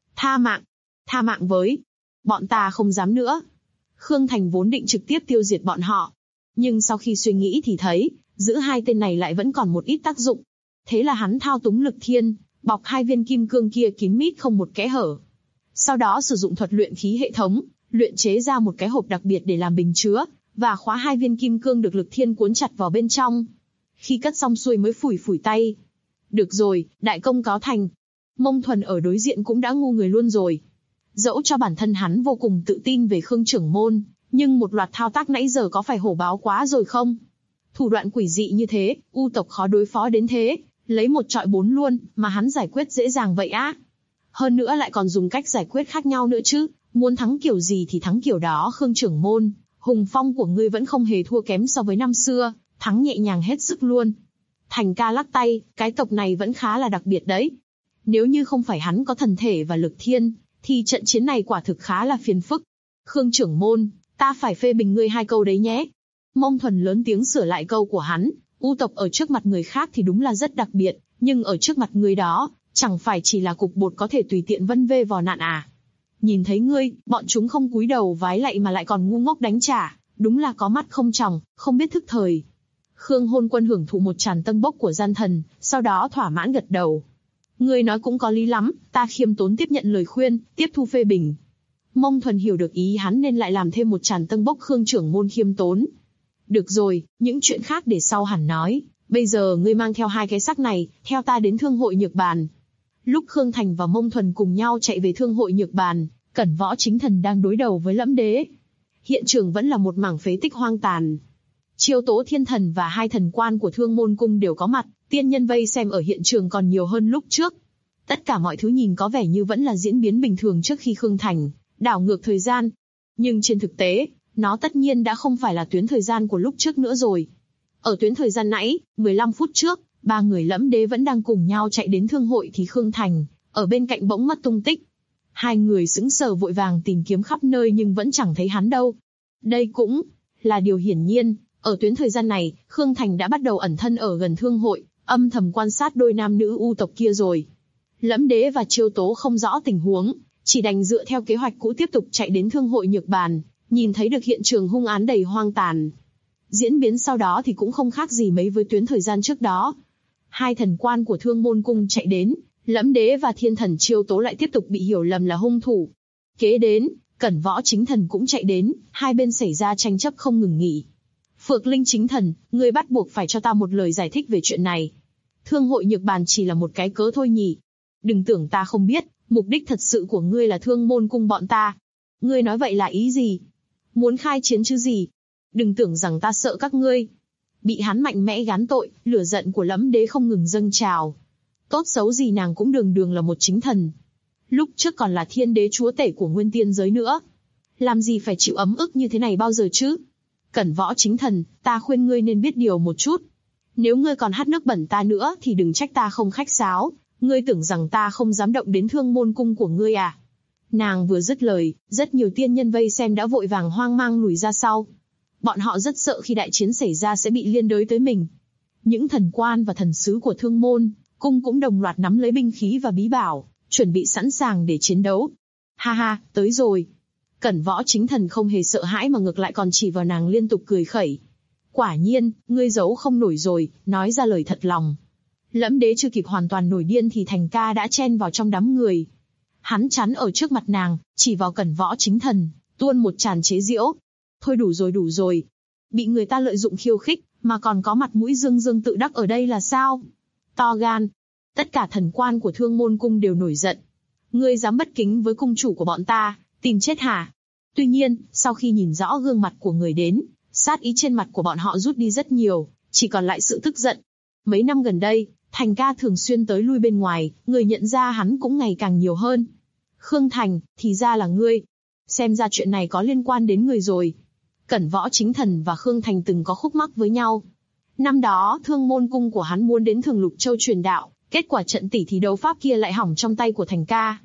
Tha mạng với. Bọn ta không dám nữa. Khương Thành vốn định trực tiếp tiêu diệt bọn họ. Nhưng sau khi suy nghĩ thì thấy, giữ hai tên này lại vẫn còn một ít tác dụng. Thế là hắn thao túng Lực Thiên, bọc hai viên kim cương kia kín mít không một kẽ hở. Sau đó sử dụng thuật luyện khí hệ thống, luyện chế ra một cái hộp đặc biệt để làm bình chứa, và khóa hai viên kim cương được Lực Thiên cuốn chặt vào bên trong. Khi cất xong xuôi mới phủi tay. Được rồi, đại công cáo thành. Mông Thuần ở đối diện cũng đã ngu người luôn rồi. Dẫu cho bản thân hắn vô cùng tự tin về Khương trưởng môn, nhưng một loạt thao tác nãy giờ có phải hổ báo quá rồi không? Thủ đoạn quỷ dị như thế, u tộc khó đối phó đến thế, lấy một trọi bốn luôn, mà hắn giải quyết dễ dàng vậy á. Hơn nữa lại còn dùng cách giải quyết khác nhau nữa chứ, muốn thắng kiểu gì thì thắng kiểu đó. Khương trưởng môn, hùng phong của ngươi vẫn không hề thua kém so với năm xưa, thắng nhẹ nhàng hết sức luôn. Thành ca lắc tay, cái tộc này vẫn khá là đặc biệt đấy. Nếu như không phải hắn có thần thể và Lực Thiên, thì trận chiến này quả thực khá là phiền phức. Khương trưởng môn, ta phải phê bình ngươi hai câu đấy nhé. Mông Thuần lớn tiếng sửa lại câu của hắn, u tộc ở trước mặt người khác thì đúng là rất đặc biệt, nhưng ở trước mặt người đó, chẳng phải chỉ là cục bột có thể tùy tiện vân vê vò nạn à. Nhìn thấy ngươi, bọn chúng không cúi đầu vái lạy mà lại còn ngu ngốc đánh trả, đúng là có mắt không tròng, không biết thức thời. Khương Hôn Quân hưởng thụ một tràng tân bốc của gian thần, sau đó thỏa mãn gật đầu. Ngươi nói cũng có lý lắm, ta khiêm tốn tiếp nhận lời khuyên, tiếp thu phê bình. Mông Thuần hiểu được ý hắn nên lại làm thêm một tràng tân bốc. Khương trưởng môn khiêm tốn. Được rồi, những chuyện khác để sau hẳn nói. Bây giờ ngươi mang theo hai cái xác này, theo ta đến Thương hội Nhược Bàn. Lúc Khương Thành và Mông Thuần cùng nhau chạy về Thương hội Nhược Bàn, Cẩn Võ Chính Thần đang đối đầu với Lẫm Đế. Hiện trường vẫn là một mảng phế tích hoang tàn. Chiêu Tố Thiên Thần và hai thần quan của Thương Môn Cung đều có mặt, tiên nhân vây xem ở hiện trường còn nhiều hơn lúc trước. Tất cả mọi thứ nhìn có vẻ như vẫn là diễn biến bình thường trước khi Khương Thành đảo ngược thời gian. Nhưng trên thực tế, nó tất nhiên đã không phải là tuyến thời gian của lúc trước nữa rồi. Ở tuyến thời gian nãy, 15 phút trước, ba người Lẫm Đế vẫn đang cùng nhau chạy đến thương hội thì Khương Thành, ở bên cạnh bỗng mất tung tích. Hai người sững sờ vội vàng tìm kiếm khắp nơi nhưng vẫn chẳng thấy hắn đâu. Đây cũng là điều hiển nhiên, ở tuyến thời gian này, Khương Thành đã bắt đầu ẩn thân ở gần thương hội, âm thầm quan sát đôi nam nữ u tộc kia rồi. Lẫm Đế và Chiêu Tố không rõ tình huống, chỉ đành dựa theo kế hoạch cũ tiếp tục chạy đến Thương hội Nhược Bàn, nhìn thấy được hiện trường hung án đầy hoang tàn. Diễn biến sau đó thì cũng không khác gì mấy với tuyến thời gian trước đó. Hai thần quan của Thương Môn Cung chạy đến, Lẫm Đế và Thiên Thần Chiêu Tố lại tiếp tục bị hiểu lầm là hung thủ. Kế đến, Cẩn Võ Chính Thần cũng chạy đến, hai bên xảy ra tranh chấp không ngừng nghỉ. Phược Linh Chính Thần, ngươi bắt buộc phải cho ta một lời giải thích về chuyện này. Thương hội Nhược Bàn chỉ là một cái cớ thôi nhỉ. Đừng tưởng ta không biết, mục đích thật sự của ngươi là Thương Môn Cung bọn ta. Ngươi nói vậy là ý gì? Muốn khai chiến chứ gì? Đừng tưởng rằng ta sợ các ngươi. Bị hắn mạnh mẽ gán tội, lửa giận của Lẫm Đế không ngừng dâng trào. Tốt xấu gì nàng cũng đường đường là một chính thần. Lúc trước còn là thiên đế chúa tể của nguyên tiên giới nữa. Làm gì phải chịu ấm ức như thế này bao giờ chứ? Cẩn Võ Chính Thần, ta khuyên ngươi nên biết điều một chút. Nếu ngươi còn hắt nước bẩn ta nữa thì đừng trách ta không khách sáo. Ngươi tưởng rằng ta không dám động đến Thương Môn Cung của ngươi à? Nàng vừa dứt lời, rất nhiều tiên nhân vây xem đã vội vàng hoang mang lùi ra sau. Bọn họ rất sợ khi đại chiến xảy ra sẽ bị liên đới tới mình. Những thần quan và thần sứ của Thương Môn Cung cũng đồng loạt nắm lấy binh khí và bí bảo, chuẩn bị sẵn sàng để chiến đấu. Ha ha, tới rồi. Cẩn Võ Chính Thần không hề sợ hãi mà ngược lại còn chỉ vào nàng liên tục cười khẩy. Quả nhiên, ngươi giấu không nổi rồi, nói ra lời thật lòng. Lẫm Đế chưa kịp hoàn toàn nổi điên thì Thành Ca đã chen vào trong đám người. Hắn chắn ở trước mặt nàng, chỉ vào Cẩn Võ Chính Thần, tuôn một tràn chế giễu. Thôi đủ rồi. Bị người ta lợi dụng khiêu khích, mà còn có mặt mũi dương dương tự đắc ở đây là sao? To gan. Tất cả thần quan của Thương Môn Cung đều nổi giận. Ngươi dám bất kính với cung chủ của bọn ta, tìm chết hả? Tuy nhiên, sau khi nhìn rõ gương mặt của người đến, sát ý trên mặt của bọn họ rút đi rất nhiều, chỉ còn lại sự tức giận. Mấy năm gần đây, Thành Ca thường xuyên tới lui bên ngoài, người nhận ra hắn cũng ngày càng nhiều hơn. Khương Thành, thì ra là ngươi. Xem ra chuyện này có liên quan đến người rồi. Cẩn Võ Chính Thần và Khương Thành từng có khúc mắc với nhau. Năm đó, Thương Môn Cung của hắn muốn đến Thường Lục Châu truyền đạo, kết quả trận tỷ thí đấu pháp kia lại hỏng trong tay của Thành Ca.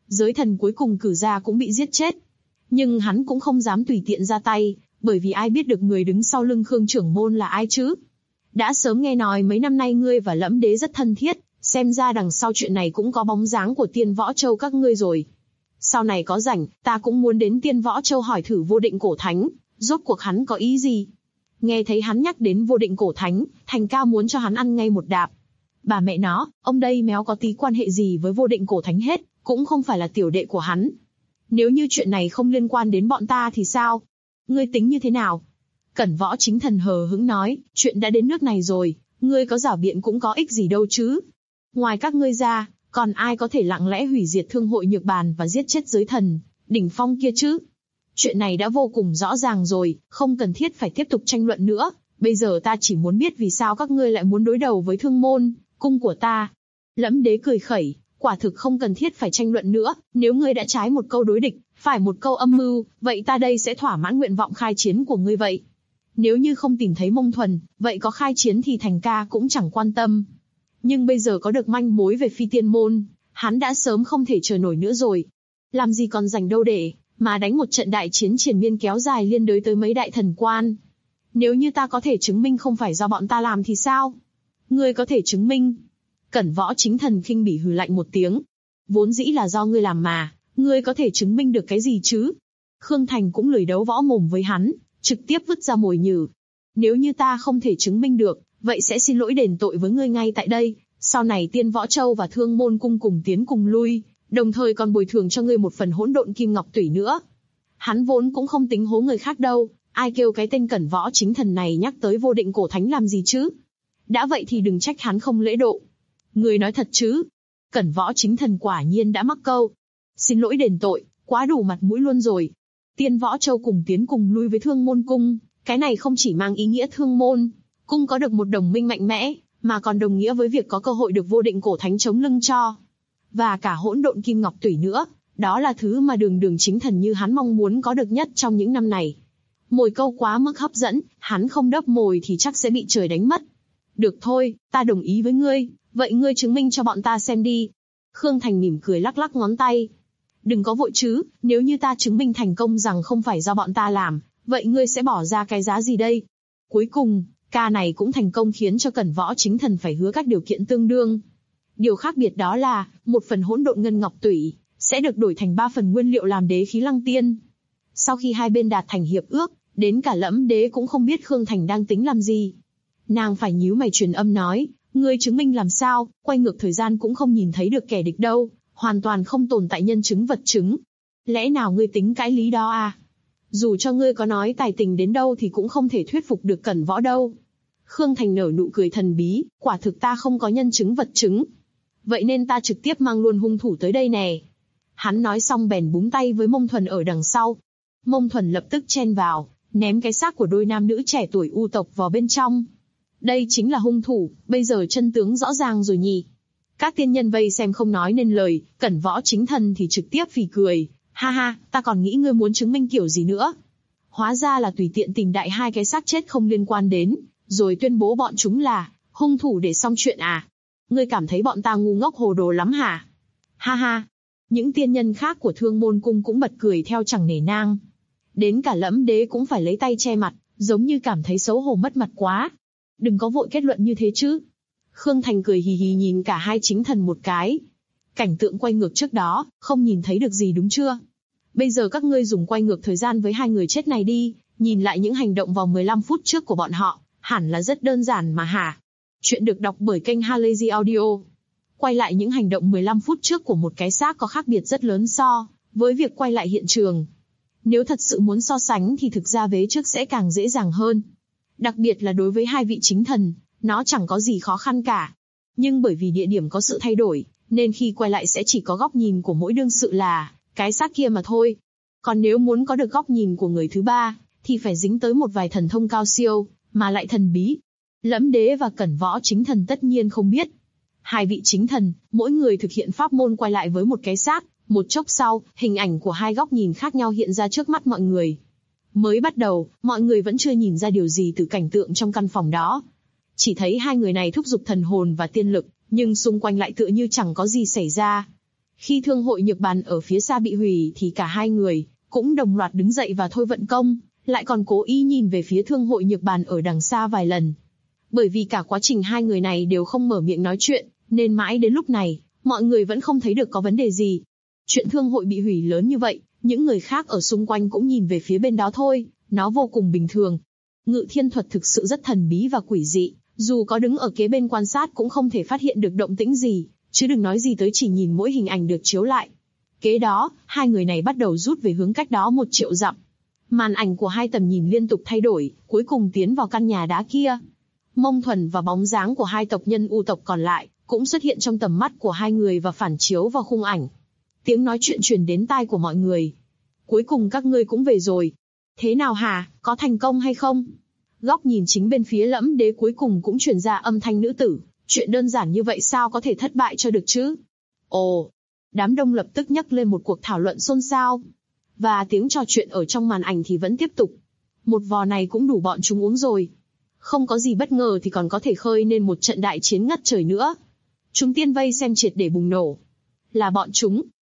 Giới thần cuối cùng cử ra cũng bị giết chết. Nhưng hắn cũng không dám tùy tiện ra tay, bởi vì ai biết được người đứng sau lưng Khương trưởng môn là ai chứ? Đã sớm nghe nói mấy năm nay ngươi và Lẫm Đế rất thân thiết, xem ra đằng sau chuyện này cũng có bóng dáng của Tiên Võ Châu các ngươi rồi. Sau này có rảnh, ta cũng muốn đến Tiên Võ Châu hỏi thử Vô Định Cổ Thánh, rốt cuộc hắn có ý gì? Nghe thấy hắn nhắc đến Vô Định Cổ Thánh, Thành Ca muốn cho hắn ăn ngay một đạp. Bà mẹ nó, ông đây méo có tí quan hệ gì với Vô Định Cổ Thánh hết, cũng không phải là tiểu đệ của hắn. Nếu như chuyện này không liên quan đến bọn ta thì sao? Ngươi tính như thế nào? Cẩn Võ Chính Thần hờ hững nói, chuyện đã đến nước này rồi, ngươi có giảo biện cũng có ích gì đâu chứ. Ngoài các ngươi ra, còn ai có thể lặng lẽ hủy diệt Thương hội Nhược Bàn và giết chết giới thần, đỉnh phong kia chứ? Chuyện này đã vô cùng rõ ràng rồi, không cần thiết phải tiếp tục tranh luận nữa. Bây giờ ta chỉ muốn biết vì sao các ngươi lại muốn đối đầu với Thương môn, cung của ta. Lẫm Đế cười khẩy, quả thực không cần thiết phải tranh luận nữa, nếu ngươi đã trái một câu đối địch, phải một câu âm mưu, vậy ta đây sẽ thỏa mãn nguyện vọng khai chiến của ngươi vậy. Nếu như không tìm thấy Mông Thuần, vậy có khai chiến thì Thành Ca cũng chẳng quan tâm. Nhưng bây giờ có được manh mối về Phi Tiên Môn, hắn đã sớm không thể chờ nổi nữa rồi. Làm gì còn dành đâu để mà đánh một trận đại chiến triền miên kéo dài liên đới tới mấy đại thần quan. Nếu như ta có thể chứng minh không phải do bọn ta làm thì sao? Ngươi có thể chứng minh? Cẩn Võ Chính Thần khinh bỉ hừ lạnh một tiếng. Vốn dĩ là do ngươi làm mà, ngươi có thể chứng minh được cái gì chứ? Khương Thành cũng lười đấu võ mồm với hắn, trực tiếp vứt ra mồi nhử. Nếu như ta không thể chứng minh được, vậy sẽ xin lỗi đền tội với ngươi ngay tại đây. Sau này Tiên Võ Châu và Thương môn cung cùng tiến cùng lui, đồng thời còn bồi thường cho ngươi một phần hỗn độn kim ngọc tủy nữa. Hắn vốn cũng không tính hố người khác đâu, ai kêu cái tên Cẩn Võ Chính Thần này nhắc tới Vô Định Cổ Thánh làm gì chứ? Đã vậy thì đừng trách hắn không lễ độ. Ngươi nói thật chứ? Cẩn Võ Chính Thần quả nhiên đã mắc câu. Xin lỗi đền tội, quá đủ mặt mũi luôn rồi. Tiên Võ Châu cùng tiến cùng lui với Thương môn cung, cái này không chỉ mang ý nghĩa Thương môn cung có được một đồng minh mạnh mẽ, mà còn đồng nghĩa với việc có cơ hội được Vô Định Cổ Thánh chống lưng cho. Và cả hỗn độn kim ngọc tủy nữa, đó là thứ mà đường chính thần như hắn mong muốn có được nhất trong những năm này. Mồi câu quá mức hấp dẫn, hắn không đớp mồi thì chắc sẽ bị trời đánh mất. Được thôi, ta đồng ý với ngươi, vậy ngươi chứng minh cho bọn ta xem đi. Khương Thành mỉm cười lắc lắc ngón tay. Đừng có vội chứ, nếu như ta chứng minh thành công rằng không phải do bọn ta làm, vậy ngươi sẽ bỏ ra cái giá gì đây? Cuối cùng, ca này cũng thành công khiến cho Cẩn Võ Chính Thần phải hứa các điều kiện tương đương. Điều khác biệt đó là, một phần hỗn độn ngân ngọc tủy sẽ được đổi thành 3 phần nguyên liệu làm đế khí lăng tiên. Sau khi hai bên đạt thành hiệp ước, đến cả Lẫm Đế cũng không biết Khương Thành đang tính làm gì. Nàng phải nhíu mày truyền âm nói, ngươi chứng minh làm sao, quay ngược thời gian cũng không nhìn thấy được kẻ địch đâu, hoàn toàn không tồn tại nhân chứng vật chứng. Lẽ nào ngươi tính cãi lý đó à? Dù cho ngươi có nói tài tình đến đâu thì cũng không thể thuyết phục được Cẩn Võ đâu. Khương Thành nở nụ cười thần bí, quả thực ta không có nhân chứng vật chứng. Vậy nên ta trực tiếp mang luôn hung thủ tới đây nè. Hắn nói xong bèn búng tay với Mông Thuần ở đằng sau. Mông Thuần lập tức chen vào, ném cái xác của đôi nam nữ trẻ tuổi U tộc vào bên trong. Đây chính là hung thủ, bây giờ chân tướng rõ ràng rồi nhỉ. Các tiên nhân vây xem không nói nên lời, Cẩn Võ Chính Thần thì trực tiếp phì cười. Ha ha, ta còn nghĩ ngươi muốn chứng minh kiểu gì nữa. Hóa ra là tùy tiện tìm đại hai cái xác chết không liên quan đến, rồi tuyên bố bọn chúng là hung thủ để xong chuyện à? Ngươi cảm thấy bọn ta ngu ngốc hồ đồ lắm hả? Ha ha. Những tiên nhân khác của Thương môn cung cũng bật cười theo chẳng nể nang. Đến cả Lẫm Đế cũng phải lấy tay che mặt, giống như cảm thấy xấu hổ mất mặt quá. Đừng có vội kết luận như thế chứ. Khương Thành cười hì hì nhìn cả hai chính thần một cái. Cảnh tượng quay ngược trước đó, không nhìn thấy được gì đúng chưa? Bây giờ các ngươi dùng quay ngược thời gian với hai người chết này đi, nhìn lại những hành động vào 15 phút trước của bọn họ, hẳn là rất đơn giản mà hả? Chuyện được đọc bởi kênh Halazy Audio. Quay lại những hành động 15 phút trước của một cái xác có khác biệt rất lớn so với việc quay lại hiện trường. Nếu thật sự muốn so sánh thì thực ra vế trước sẽ càng dễ dàng hơn. Đặc biệt là đối với hai vị chính thần, nó chẳng có gì khó khăn cả. Nhưng bởi vì địa điểm có sự thay đổi, nên khi quay lại sẽ chỉ có góc nhìn của mỗi đương sự là cái xác kia mà thôi. Còn nếu muốn có được góc nhìn của người thứ ba, thì phải dính tới một vài thần thông cao siêu, mà lại thần bí. Lẫm Đế và Cẩn Võ Chính Thần tất nhiên không biết. Hai vị chính thần, mỗi người thực hiện pháp môn quay lại với một cái xác, một chốc sau, hình ảnh của hai góc nhìn khác nhau hiện ra trước mắt mọi người. Mới bắt đầu, mọi người vẫn chưa nhìn ra điều gì từ cảnh tượng trong căn phòng đó. Chỉ thấy hai người này thúc giục thần hồn và tiên lực, nhưng xung quanh lại tựa như chẳng có gì xảy ra. Khi thương hội nhược bàn ở phía xa bị hủy thì cả hai người cũng đồng loạt đứng dậy và thôi vận công, lại còn cố ý nhìn về phía thương hội nhược bàn ở đằng xa vài lần. Bởi vì cả quá trình hai người này đều không mở miệng nói chuyện, nên mãi đến lúc này, mọi người vẫn không thấy được có vấn đề gì. Chuyện thương hội bị hủy lớn như vậy, những người khác ở xung quanh cũng nhìn về phía bên đó thôi, nó vô cùng bình thường. Ngự thiên thuật thực sự rất thần bí và quỷ dị, dù có đứng ở kế bên quan sát cũng không thể phát hiện được động tĩnh gì, chứ đừng nói gì tới chỉ nhìn mỗi hình ảnh được chiếu lại. Kế đó, hai người này bắt đầu rút về hướng cách đó 1 triệu dặm. Màn ảnh của hai tầm nhìn liên tục thay đổi, cuối cùng tiến vào căn nhà đá kia. Mông Thuần và bóng dáng của hai tộc nhân U tộc còn lại cũng xuất hiện trong tầm mắt của hai người và phản chiếu vào khung ảnh. Tiếng nói chuyện truyền đến tai của mọi người. Cuối cùng các ngươi cũng về rồi. Thế nào hả, có thành công hay không? Góc nhìn chính bên phía Lẫm Đế cuối cùng cũng truyền ra âm thanh nữ tử. Chuyện đơn giản như vậy sao có thể thất bại cho được chứ? Ồ! Đám đông lập tức nhắc lên một cuộc thảo luận xôn xao. Và tiếng trò chuyện ở trong màn ảnh thì vẫn tiếp tục. Một vò này cũng đủ bọn chúng uống rồi. Không có gì bất ngờ thì còn có thể khơi nên một trận đại chiến ngất trời nữa. Chúng tiên vây xem triệt để bùng nổ. Là bọn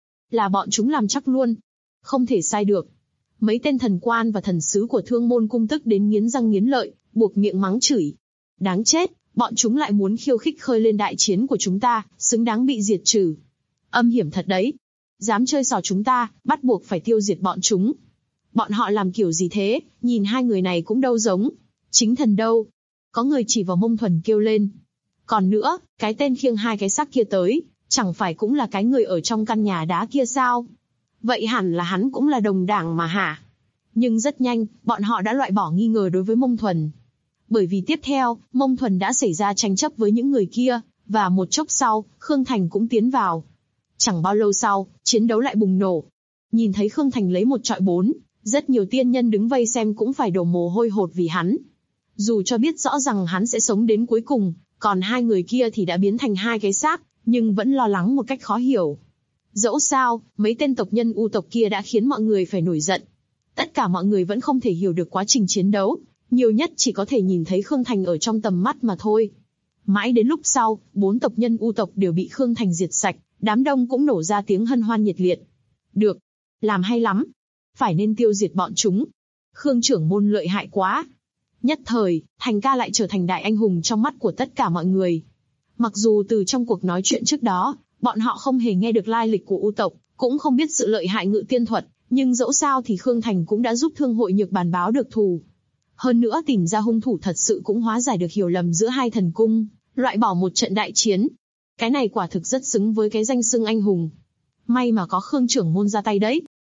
chúng làm chắc luôn. Không thể sai được. Mấy tên thần quan và thần sứ của Thương Môn cung tức đến nghiến răng nghiến lợi, buộc miệng mắng chửi. Đáng chết, bọn chúng lại muốn khiêu khích khơi lên đại chiến của chúng ta, xứng đáng bị diệt trừ. Âm hiểm thật đấy. Dám chơi xỏ chúng ta, bắt buộc phải tiêu diệt bọn chúng. Bọn họ làm kiểu gì thế, nhìn hai người này cũng đâu giống. Chính thần đâu? Có người chỉ vào Mông Thuần kêu lên. Còn nữa, cái tên khiêng hai cái xác kia tới, chẳng phải cũng là cái người ở trong căn nhà đá kia sao? Vậy hẳn là hắn cũng là đồng đảng mà hả? Nhưng rất nhanh, bọn họ đã loại bỏ nghi ngờ đối với Mông Thuần. Bởi vì tiếp theo, Mông Thuần đã xảy ra tranh chấp với những người kia, và một chốc sau, Khương Thành cũng tiến vào. Chẳng bao lâu sau, chiến đấu lại bùng nổ. Nhìn thấy Khương Thành lấy 1 chọi 4, rất nhiều tiên nhân đứng vây xem cũng phải đổ mồ hôi hột vì hắn. Dù cho biết rõ rằng hắn sẽ sống đến cuối cùng, còn hai người kia thì đã biến thành hai cái xác, nhưng vẫn lo lắng một cách khó hiểu. Dẫu sao, mấy tên tộc nhân U tộc kia đã khiến mọi người phải nổi giận. Tất cả mọi người vẫn không thể hiểu được quá trình chiến đấu, nhiều nhất chỉ có thể nhìn thấy Khương Thành ở trong tầm mắt mà thôi. Mãi đến lúc sau, 4 tộc nhân U tộc đều bị Khương Thành diệt sạch, đám đông cũng nổ ra tiếng hân hoan nhiệt liệt. Được, làm hay lắm. Phải nên tiêu diệt bọn chúng. Khương trưởng môn lợi hại quá. Nhất thời, Thành ca lại trở thành đại anh hùng trong mắt của tất cả mọi người. Mặc dù từ trong cuộc nói chuyện trước đó, bọn họ không hề nghe được lai lịch của U tộc, cũng không biết sự lợi hại ngự tiên thuật, nhưng dẫu sao thì Khương Thành cũng đã giúp Thương hội Nhược Bàn báo được thù. Hơn nữa tìm ra hung thủ thật sự cũng hóa giải được hiểu lầm giữa hai thần cung, loại bỏ một trận đại chiến. Cái này quả thực rất xứng với cái danh xưng anh hùng. May mà có Khương trưởng môn ra tay đấy.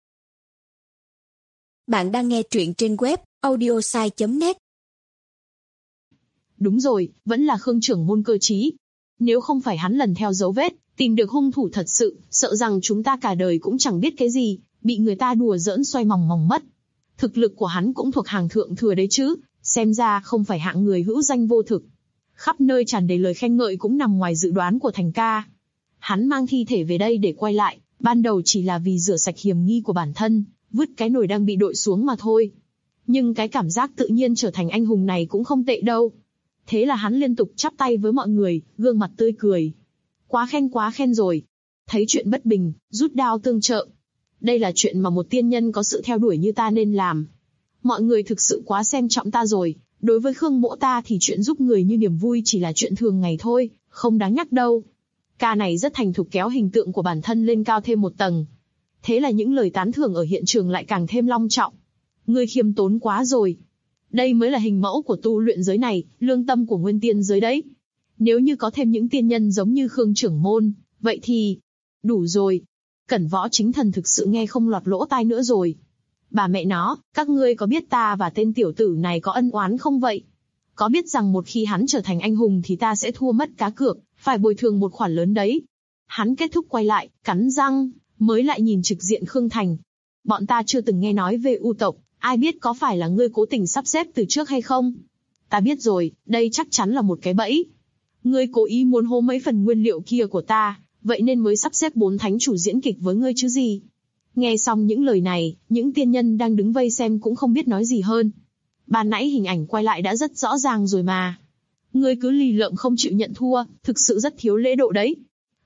Bạn đang nghe truyện trên web audiosai.net. Đúng rồi, vẫn là Khương trưởng môn cơ trí. Nếu không phải hắn lần theo dấu vết, tìm được hung thủ thật sự, sợ rằng chúng ta cả đời cũng chẳng biết cái gì, bị người ta đùa giỡn xoay mòng mòng mất. Thực lực của hắn cũng thuộc hàng thượng thừa đấy chứ, xem ra không phải hạng người hữu danh vô thực. Khắp nơi tràn đầy lời khen ngợi cũng nằm ngoài dự đoán của Thành ca. Hắn mang thi thể về đây để quay lại, ban đầu chỉ là vì rửa sạch hiểm nghi của bản thân, vứt cái nồi đang bị đội xuống mà thôi. Nhưng cái cảm giác tự nhiên trở thành anh hùng này cũng không tệ đâu. Thế là hắn liên tục chắp tay với mọi người, gương mặt tươi cười. Quá khen rồi. Thấy chuyện bất bình, rút đao tương trợ. Đây là chuyện mà một tiên nhân có sự theo đuổi như ta nên làm. Mọi người thực sự quá xem trọng ta rồi. Đối với Khương mỗ ta thì chuyện giúp người như niềm vui chỉ là chuyện thường ngày thôi, không đáng nhắc đâu. Ca này rất thành thục kéo hình tượng của bản thân lên cao thêm một tầng. Thế là những lời tán thưởng ở hiện trường lại càng thêm long trọng. Ngươi khiêm tốn quá rồi. Đây mới là hình mẫu của tu luyện giới này, lương tâm của nguyên tiên giới đấy. Nếu như có thêm những tiên nhân giống như Khương trưởng môn, vậy thì... Đủ rồi. Cẩn Võ chính thần thực sự nghe không lọt lỗ tai nữa rồi. Bà mẹ nó, các ngươi có biết ta và tên tiểu tử này có ân oán không vậy? Có biết rằng một khi hắn trở thành anh hùng thì ta sẽ thua mất cá cược, phải bồi thường một khoản lớn đấy. Hắn kết thúc quay lại, cắn răng, mới lại nhìn trực diện Khương Thành. Bọn ta chưa từng nghe nói về U tộc, ai biết có phải là ngươi cố tình sắp xếp từ trước hay không? Ta biết rồi, đây chắc chắn là một cái bẫy. Ngươi cố ý muốn hô mấy phần nguyên liệu kia của ta, vậy nên mới sắp xếp 4 thánh chủ diễn kịch với ngươi chứ gì. Nghe xong những lời này, những tiên nhân đang đứng vây xem cũng không biết nói gì hơn. Ban nãy hình ảnh quay lại đã rất rõ ràng rồi mà. Ngươi cứ lì lợm không chịu nhận thua, thực sự rất thiếu lễ độ đấy.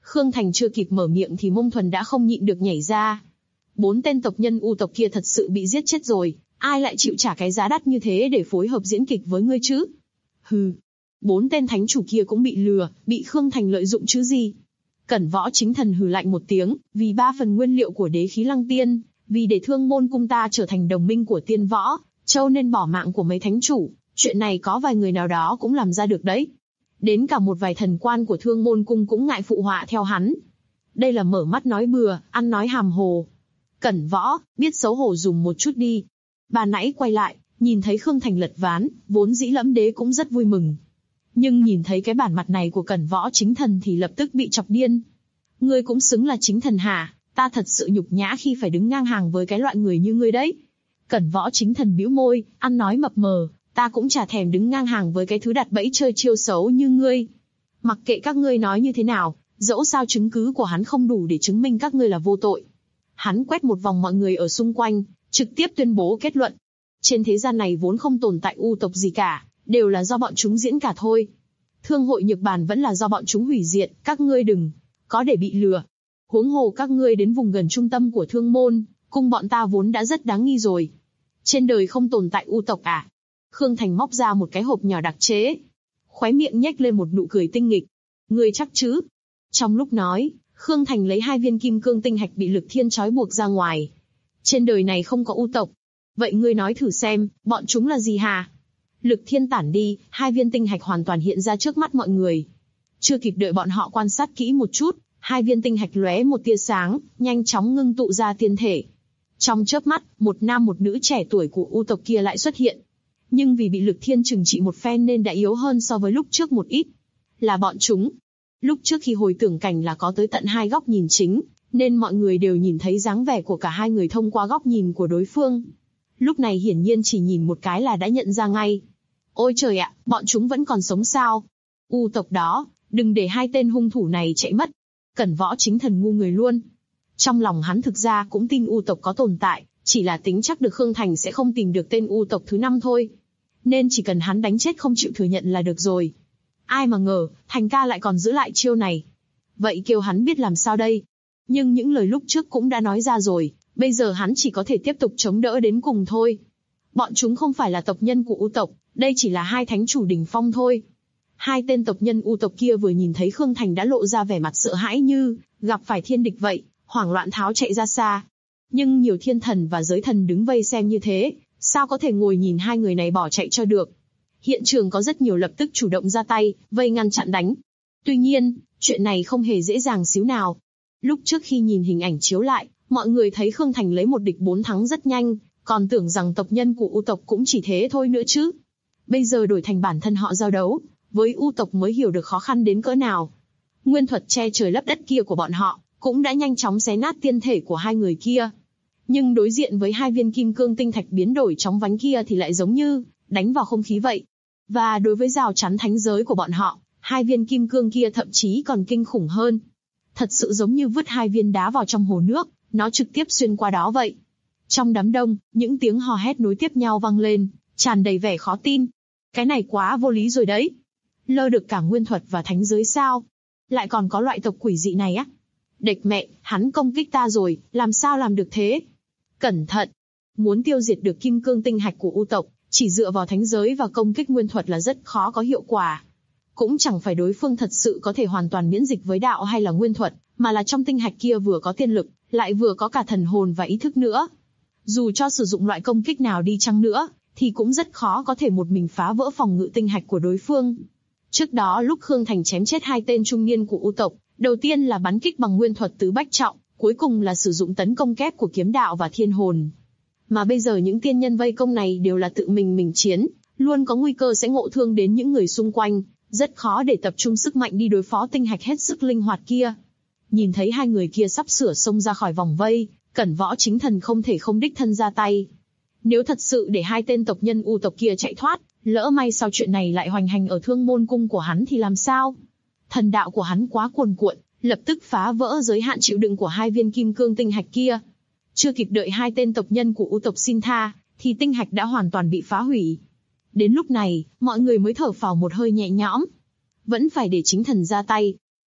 Khương Thành chưa kịp mở miệng thì Mông Thuần đã không nhịn được nhảy ra. 4 tên tộc nhân U tộc kia thật sự bị giết chết rồi, ai lại chịu trả cái giá đắt như thế để phối hợp diễn kịch với ngươi chứ? Hừ, 4 tên thánh chủ kia cũng bị lừa, bị Khương Thành lợi dụng chứ gì? Cẩn Võ Chính Thần hừ lạnh một tiếng, vì 3 phần nguyên liệu của đế khí Lăng Tiên, vì để Thương Môn cung ta trở thành đồng minh của Tiên Võ, Châu nên bỏ mạng của mấy thánh chủ, chuyện này có vài người nào đó cũng làm ra được đấy. Đến cả một vài thần quan của Thương Môn cung cũng ngại phụ họa theo hắn. Đây là mở mắt nói bừa, ăn nói hàm hồ. Cẩn Võ, biết xấu hổ dùng một chút đi. Bà nãy quay lại, nhìn thấy Khương Thành lật ván, vốn dĩ Lẫm Đế cũng rất vui mừng. Nhưng nhìn thấy cái bản mặt này của Cẩn Võ Chính Thần thì lập tức bị chọc điên. Ngươi cũng xứng là chính thần hả? Ta thật sự nhục nhã khi phải đứng ngang hàng với cái loại người như ngươi đấy. Cẩn Võ Chính Thần bĩu môi, ăn nói mập mờ, ta cũng chả thèm đứng ngang hàng với cái thứ đặt bẫy chơi chiêu xấu như ngươi. Mặc kệ các ngươi nói như thế nào, dẫu sao chứng cứ của hắn không đủ để chứng minh các ngươi là vô tội. Hắn quét một vòng mọi người ở xung quanh, trực tiếp tuyên bố kết luận. Trên thế gian này vốn không tồn tại U tộc gì cả, đều là do bọn chúng diễn cả thôi. Thương hội Nhược Bàn vẫn là do bọn chúng hủy diệt, các ngươi đừng có để bị lừa. Huống hồ các ngươi đến vùng gần trung tâm của Thương Môn, cung bọn ta vốn đã rất đáng nghi rồi. Trên đời không tồn tại U tộc à? Khương Thành móc ra một cái hộp nhỏ đặc chế. Khóe miệng nhếch lên một nụ cười tinh nghịch. Ngươi chắc chứ? Trong lúc nói, Khương Thành lấy 2 viên kim cương tinh hạch bị Lực Thiên trói buộc ra ngoài. Trên đời này không có U tộc. Vậy ngươi nói thử xem, bọn chúng là gì hả? Lực Thiên tản đi, 2 viên tinh hạch hoàn toàn hiện ra trước mắt mọi người. Chưa kịp đợi bọn họ quan sát kỹ một chút, 2 viên tinh hạch lóe một tia sáng, nhanh chóng ngưng tụ ra tiên thể. Trong chớp mắt, một nam một nữ trẻ tuổi của U tộc kia lại xuất hiện. Nhưng vì bị Lực Thiên trừng trị một phen nên đã yếu hơn so với lúc trước một ít. Là bọn chúng. Lúc trước khi hồi tưởng cảnh là có tới tận 2 góc nhìn chính, nên mọi người đều nhìn thấy dáng vẻ của cả hai người thông qua góc nhìn của đối phương. Lúc này hiển nhiên chỉ nhìn một cái là đã nhận ra ngay. Ôi trời ạ, bọn chúng vẫn còn sống sao? U tộc đó, đừng để 2 tên hung thủ này chạy mất. Cẩn Võ Chính Thần ngu người luôn. Trong lòng hắn thực ra cũng tin U tộc có tồn tại, chỉ là tính chắc được Khương Thành sẽ không tìm được tên U tộc thứ 5 thôi. Nên chỉ cần hắn đánh chết không chịu thừa nhận là được rồi. Ai mà ngờ, Thành ca lại còn giữ lại chiêu này. Vậy kêu hắn biết làm sao đây? Nhưng những lời lúc trước cũng đã nói ra rồi, bây giờ hắn chỉ có thể tiếp tục chống đỡ đến cùng thôi. Bọn chúng không phải là tộc nhân của U tộc, đây chỉ là 2 thánh chủ đỉnh phong thôi. 2 tên tộc nhân U tộc kia vừa nhìn thấy Khương Thành đã lộ ra vẻ mặt sợ hãi như gặp phải thiên địch vậy, hoảng loạn tháo chạy ra xa. Nhưng nhiều thiên thần và giới thần đứng vây xem như thế, sao có thể ngồi nhìn 2 người này bỏ chạy cho được. Hiện trường có rất nhiều lập tức chủ động ra tay, vây ngăn chặn đánh. Tuy nhiên, chuyện này không hề dễ dàng xíu nào. Lúc trước khi nhìn hình ảnh chiếu lại, mọi người thấy Khương Thành lấy 1 địch 4 thắng rất nhanh, còn tưởng rằng tộc nhân của U tộc cũng chỉ thế thôi nữa chứ. Bây giờ đổi thành bản thân họ giao đấu, với U tộc mới hiểu được khó khăn đến cỡ nào. Nguyên thuật che trời lấp đất kia của bọn họ, cũng đã nhanh chóng xé nát tiên thể của 2 người kia. Nhưng đối diện với 2 viên kim cương tinh thạch biến đổi chóng vánh kia thì lại giống như đánh vào không khí vậy. Và đối với rào chắn thánh giới của bọn họ, 2 viên kim cương kia thậm chí còn kinh khủng hơn. Thật sự giống như vứt 2 viên đá vào trong hồ nước, nó trực tiếp xuyên qua đó vậy. Trong đám đông, những tiếng hò hét nối tiếp nhau vang lên, tràn đầy vẻ khó tin. Cái này quá vô lý rồi đấy. Lơ được cả nguyên thuật và thánh giới sao? Lại còn có loại tộc quỷ dị này á? Địch mẹ, hắn công kích ta rồi, làm sao làm được thế? Cẩn thận! Muốn tiêu diệt được kim cương tinh hạch của U tộc, chỉ dựa vào thánh giới và công kích nguyên thuật là rất khó có hiệu quả. Cũng chẳng phải đối phương thật sự có thể hoàn toàn miễn dịch với đạo hay là nguyên thuật, mà là trong tinh hạch kia vừa có tiên lực, lại vừa có cả thần hồn và ý thức nữa. Dù cho sử dụng loại công kích nào đi chăng nữa, thì cũng rất khó có thể một mình phá vỡ phòng ngự tinh hạch của đối phương. Trước đó lúc Khương Thành chém chết 2 tên trung niên của U tộc, đầu tiên là bắn kích bằng nguyên thuật tứ bách trọng, cuối cùng là sử dụng tấn công kép của kiếm đạo và thiên hồn. Mà bây giờ những tiên nhân vây công này đều là tự mình chiến, luôn có nguy cơ sẽ ngộ thương đến những người xung quanh, rất khó để tập trung sức mạnh đi đối phó tinh hạch hết sức linh hoạt kia. Nhìn thấy 2 người kia sắp sửa xông ra khỏi vòng vây, Cẩn Võ Chính Thần không thể không đích thân ra tay. Nếu thật sự để 2 tên tộc nhân U tộc kia chạy thoát, lỡ may sau chuyện này lại hoành hành ở Thương Môn cung của hắn thì làm sao? Thần đạo của hắn quá cuồn cuộn, lập tức phá vỡ giới hạn chịu đựng của 2 viên kim cương tinh hạch kia. Chưa kịp đợi 2 tên tộc nhân của U tộc xin tha, thì tinh hạch đã hoàn toàn bị phá hủy. Đến lúc này, mọi người mới thở phào một hơi nhẹ nhõm. Vẫn phải để chính thần ra tay.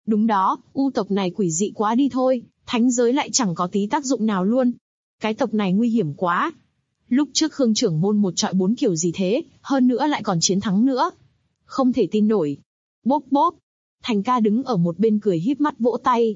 Đúng đó, u tộc này quỷ dị quá đi thôi, thánh giới lại chẳng có tí tác dụng nào luôn. Cái tộc này nguy hiểm quá. Lúc trước Khương trưởng môn 1 trọi 4 kiểu gì thế, hơn nữa lại còn chiến thắng nữa. Không thể tin nổi. Bốp bốp. Thành ca đứng ở một bên cười híp mắt vỗ tay.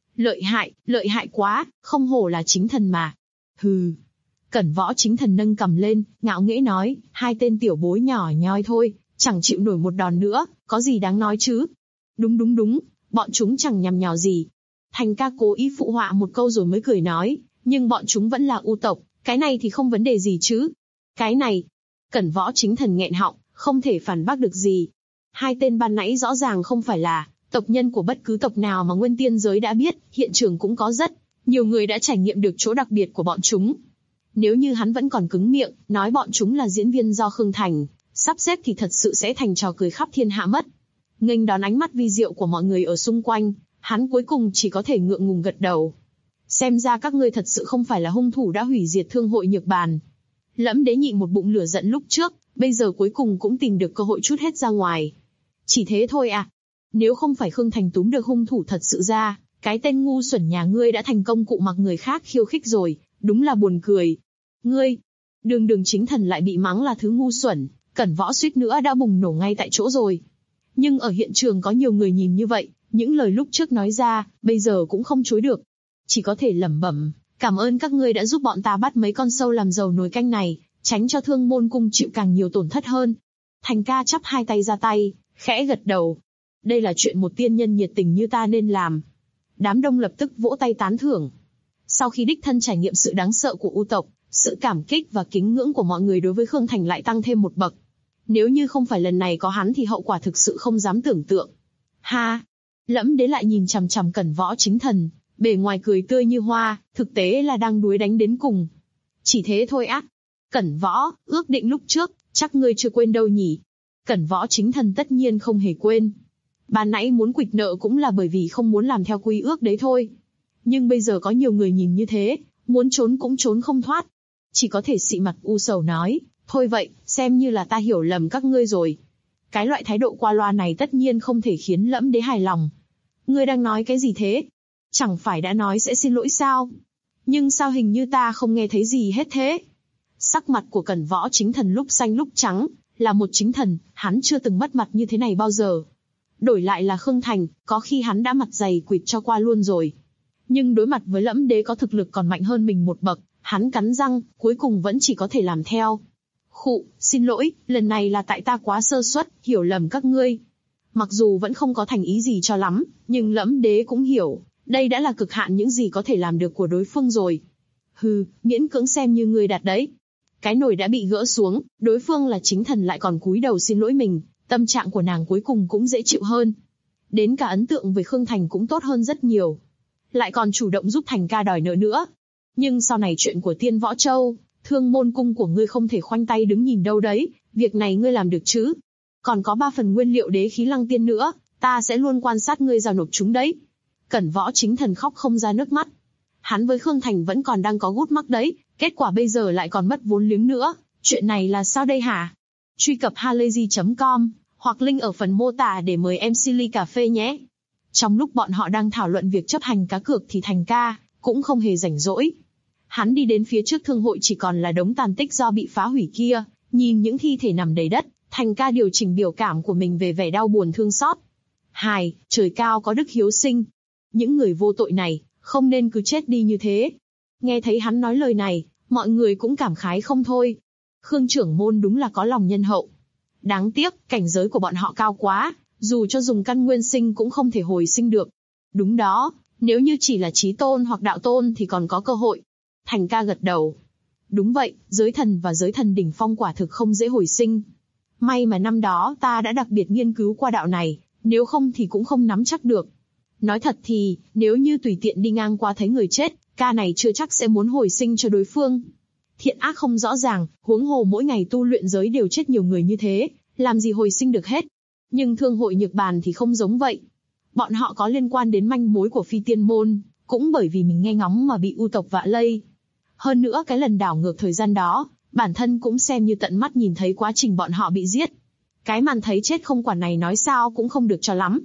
Lợi hại quá, không hổ là chính thần mà. Hừ. Cẩn Võ chính thần nâng cầm lên, ngạo nghễ nói, 2 tên tiểu bối nhỏ nhoi thôi, chẳng chịu nổi một đòn nữa, có gì đáng nói chứ. Đúng, bọn chúng chẳng nhằm nhào gì. Thành ca cố ý phụ họa một câu rồi mới cười nói, nhưng bọn chúng vẫn là u tộc, cái này thì không vấn đề gì chứ. Cái này, Cẩn Võ chính thần nghẹn họng, không thể phản bác được gì. 2 tên ban nãy rõ ràng không phải là tộc nhân của bất cứ tộc nào mà Nguyên Tiên giới đã biết, hiện trường cũng có rất nhiều người đã trải nghiệm được chỗ đặc biệt của bọn chúng. Nếu như hắn vẫn còn cứng miệng, nói bọn chúng là diễn viên do Khương Thành sắp xếp thì thật sự sẽ thành trò cười khắp thiên hạ mất. Nghênh đón ánh mắt vi diệu của mọi người ở xung quanh, hắn cuối cùng chỉ có thể ngượng ngùng gật đầu. Xem ra các ngươi thật sự không phải là hung thủ đã hủy diệt thương hội Nhược Bàn. Lẫm Đế nhịn một bụng lửa giận lúc trước, bây giờ cuối cùng cũng tìm được cơ hội trút hết ra ngoài. Chỉ thế thôi à? Nếu không phải Khương Thành túm được hung thủ thật sự ra, cái tên ngu xuẩn nhà ngươi đã thành công cụ mặc người khác khiêu khích rồi, đúng là buồn cười. Ngươi, đường chính thần lại bị mắng là thứ ngu xuẩn, Cẩn Võ suýt nữa đã bùng nổ ngay tại chỗ rồi. Nhưng ở hiện trường có nhiều người nhìn như vậy, những lời lúc trước nói ra, bây giờ cũng không chối được. Chỉ có thể lẩm bẩm, cảm ơn các ngươi đã giúp bọn ta bắt mấy con sâu làm giàu nồi canh này, tránh cho Thương Môn Cung chịu càng nhiều tổn thất hơn. Thành ca chắp 2 tay ra tay, khẽ gật đầu. Đây là chuyện một tiên nhân nhiệt tình như ta nên làm. Đám đông lập tức vỗ tay tán thưởng. Sau khi đích thân trải nghiệm sự đáng sợ của u tộc, sự cảm kích và kính ngưỡng của mọi người đối với Khương Thành lại tăng thêm một bậc. Nếu như không phải lần này có hắn thì hậu quả thực sự không dám tưởng tượng. Ha! Lẫm Đế lại nhìn chằm chằm Cẩn Võ chính thần, bề ngoài cười tươi như hoa, thực tế là đang đuối đánh đến cùng. Chỉ thế thôi á. Cẩn Võ, ước định lúc trước, chắc ngươi chưa quên đâu nhỉ? Cẩn Võ chính thần tất nhiên không hề quên. Ban nãy muốn quỵt nợ cũng là bởi vì không muốn làm theo quy ước đấy thôi. Nhưng bây giờ có nhiều người nhìn như thế, muốn trốn cũng trốn không thoát. Chỉ có thể xị mặt u sầu nói, thôi vậy, xem như là ta hiểu lầm các ngươi rồi. Cái loại thái độ qua loa này tất nhiên không thể khiến Lẫm Đế hài lòng. Ngươi đang nói cái gì thế? Chẳng phải đã nói sẽ xin lỗi sao? Nhưng sao hình như ta không nghe thấy gì hết thế? Sắc mặt của Cẩn Võ chính thần lúc xanh lúc trắng, là một chính thần, hắn chưa từng mất mặt như thế này bao giờ. Đổi lại là Khương Thành, có khi hắn đã mặt dày quỵt cho qua luôn rồi. Nhưng đối mặt với Lẫm Đế có thực lực còn mạnh hơn mình một bậc, hắn cắn răng, cuối cùng vẫn chỉ có thể làm theo. Khụ, xin lỗi, lần này là tại ta quá sơ suất, hiểu lầm các ngươi. Mặc dù vẫn không có thành ý gì cho lắm, nhưng Lẫm Đế cũng hiểu, đây đã là cực hạn những gì có thể làm được của đối phương rồi. Hừ, miễn cưỡng xem như ngươi đạt đấy. Cái nồi đã bị gỡ xuống, đối phương là chính thần lại còn cúi đầu xin lỗi mình, tâm trạng của nàng cuối cùng cũng dễ chịu hơn. Đến cả ấn tượng về Khương Thành cũng tốt hơn rất nhiều. Lại còn chủ động giúp Thành ca đòi nợ nữa. Nhưng sau này chuyện của Tiên Võ Châu, Thương Môn Cung của ngươi không thể khoanh tay đứng nhìn đâu đấy, việc này ngươi làm được chứ? Còn có 3 phần nguyên liệu đế khí lăng tiên nữa, ta sẽ luôn quan sát ngươi giao nộp chúng đấy. Cẩn Võ chính thần khóc không ra nước mắt. Hắn với Khương Thành vẫn còn đang có gút mắc đấy, kết quả bây giờ lại còn mất vốn liếng nữa, chuyện này là sao đây hả? Truy cập halayzi.com, hoặc link ở phần mô tả để mời MC ly cà phê nhé. Trong lúc bọn họ đang thảo luận việc chấp hành cá cược thì Thành ca cũng không hề rảnh rỗi. Hắn đi đến phía trước thương hội chỉ còn là đống tàn tích do bị phá hủy kia, nhìn những thi thể nằm đầy đất, Thành ca điều chỉnh biểu cảm của mình về vẻ đau buồn thương xót. Hài, trời cao có đức hiếu sinh. Những người vô tội này, không nên cứ chết đi như thế. Nghe thấy hắn nói lời này, mọi người cũng cảm khái không thôi. Khương trưởng môn đúng là có lòng nhân hậu. Đáng tiếc, cảnh giới của bọn họ cao quá, dù cho dùng căn nguyên sinh cũng không thể hồi sinh được. Đúng đó, nếu như chỉ là chí tôn hoặc đạo tôn thì còn có cơ hội. Thành ca gật đầu. Đúng vậy, giới thần và giới thần đỉnh phong quả thực không dễ hồi sinh. May mà năm đó ta đã đặc biệt nghiên cứu qua đạo này, nếu không thì cũng không nắm chắc được. Nói thật thì, nếu như tùy tiện đi ngang qua thấy người chết, ca này chưa chắc sẽ muốn hồi sinh cho đối phương. Thiện ác không rõ ràng, huống hồ mỗi ngày tu luyện giới đều chết nhiều người như thế, làm gì hồi sinh được hết. Nhưng thương hội Nhược Bàn thì không giống vậy. Bọn họ có liên quan đến manh mối của Phi Tiên Môn, cũng bởi vì mình nghe ngóng mà bị u tộc vạ lây. Hơn nữa cái lần đảo ngược thời gian đó, bản thân cũng xem như tận mắt nhìn thấy quá trình bọn họ bị giết. Cái màn thấy chết không quản này nói sao cũng không được cho lắm.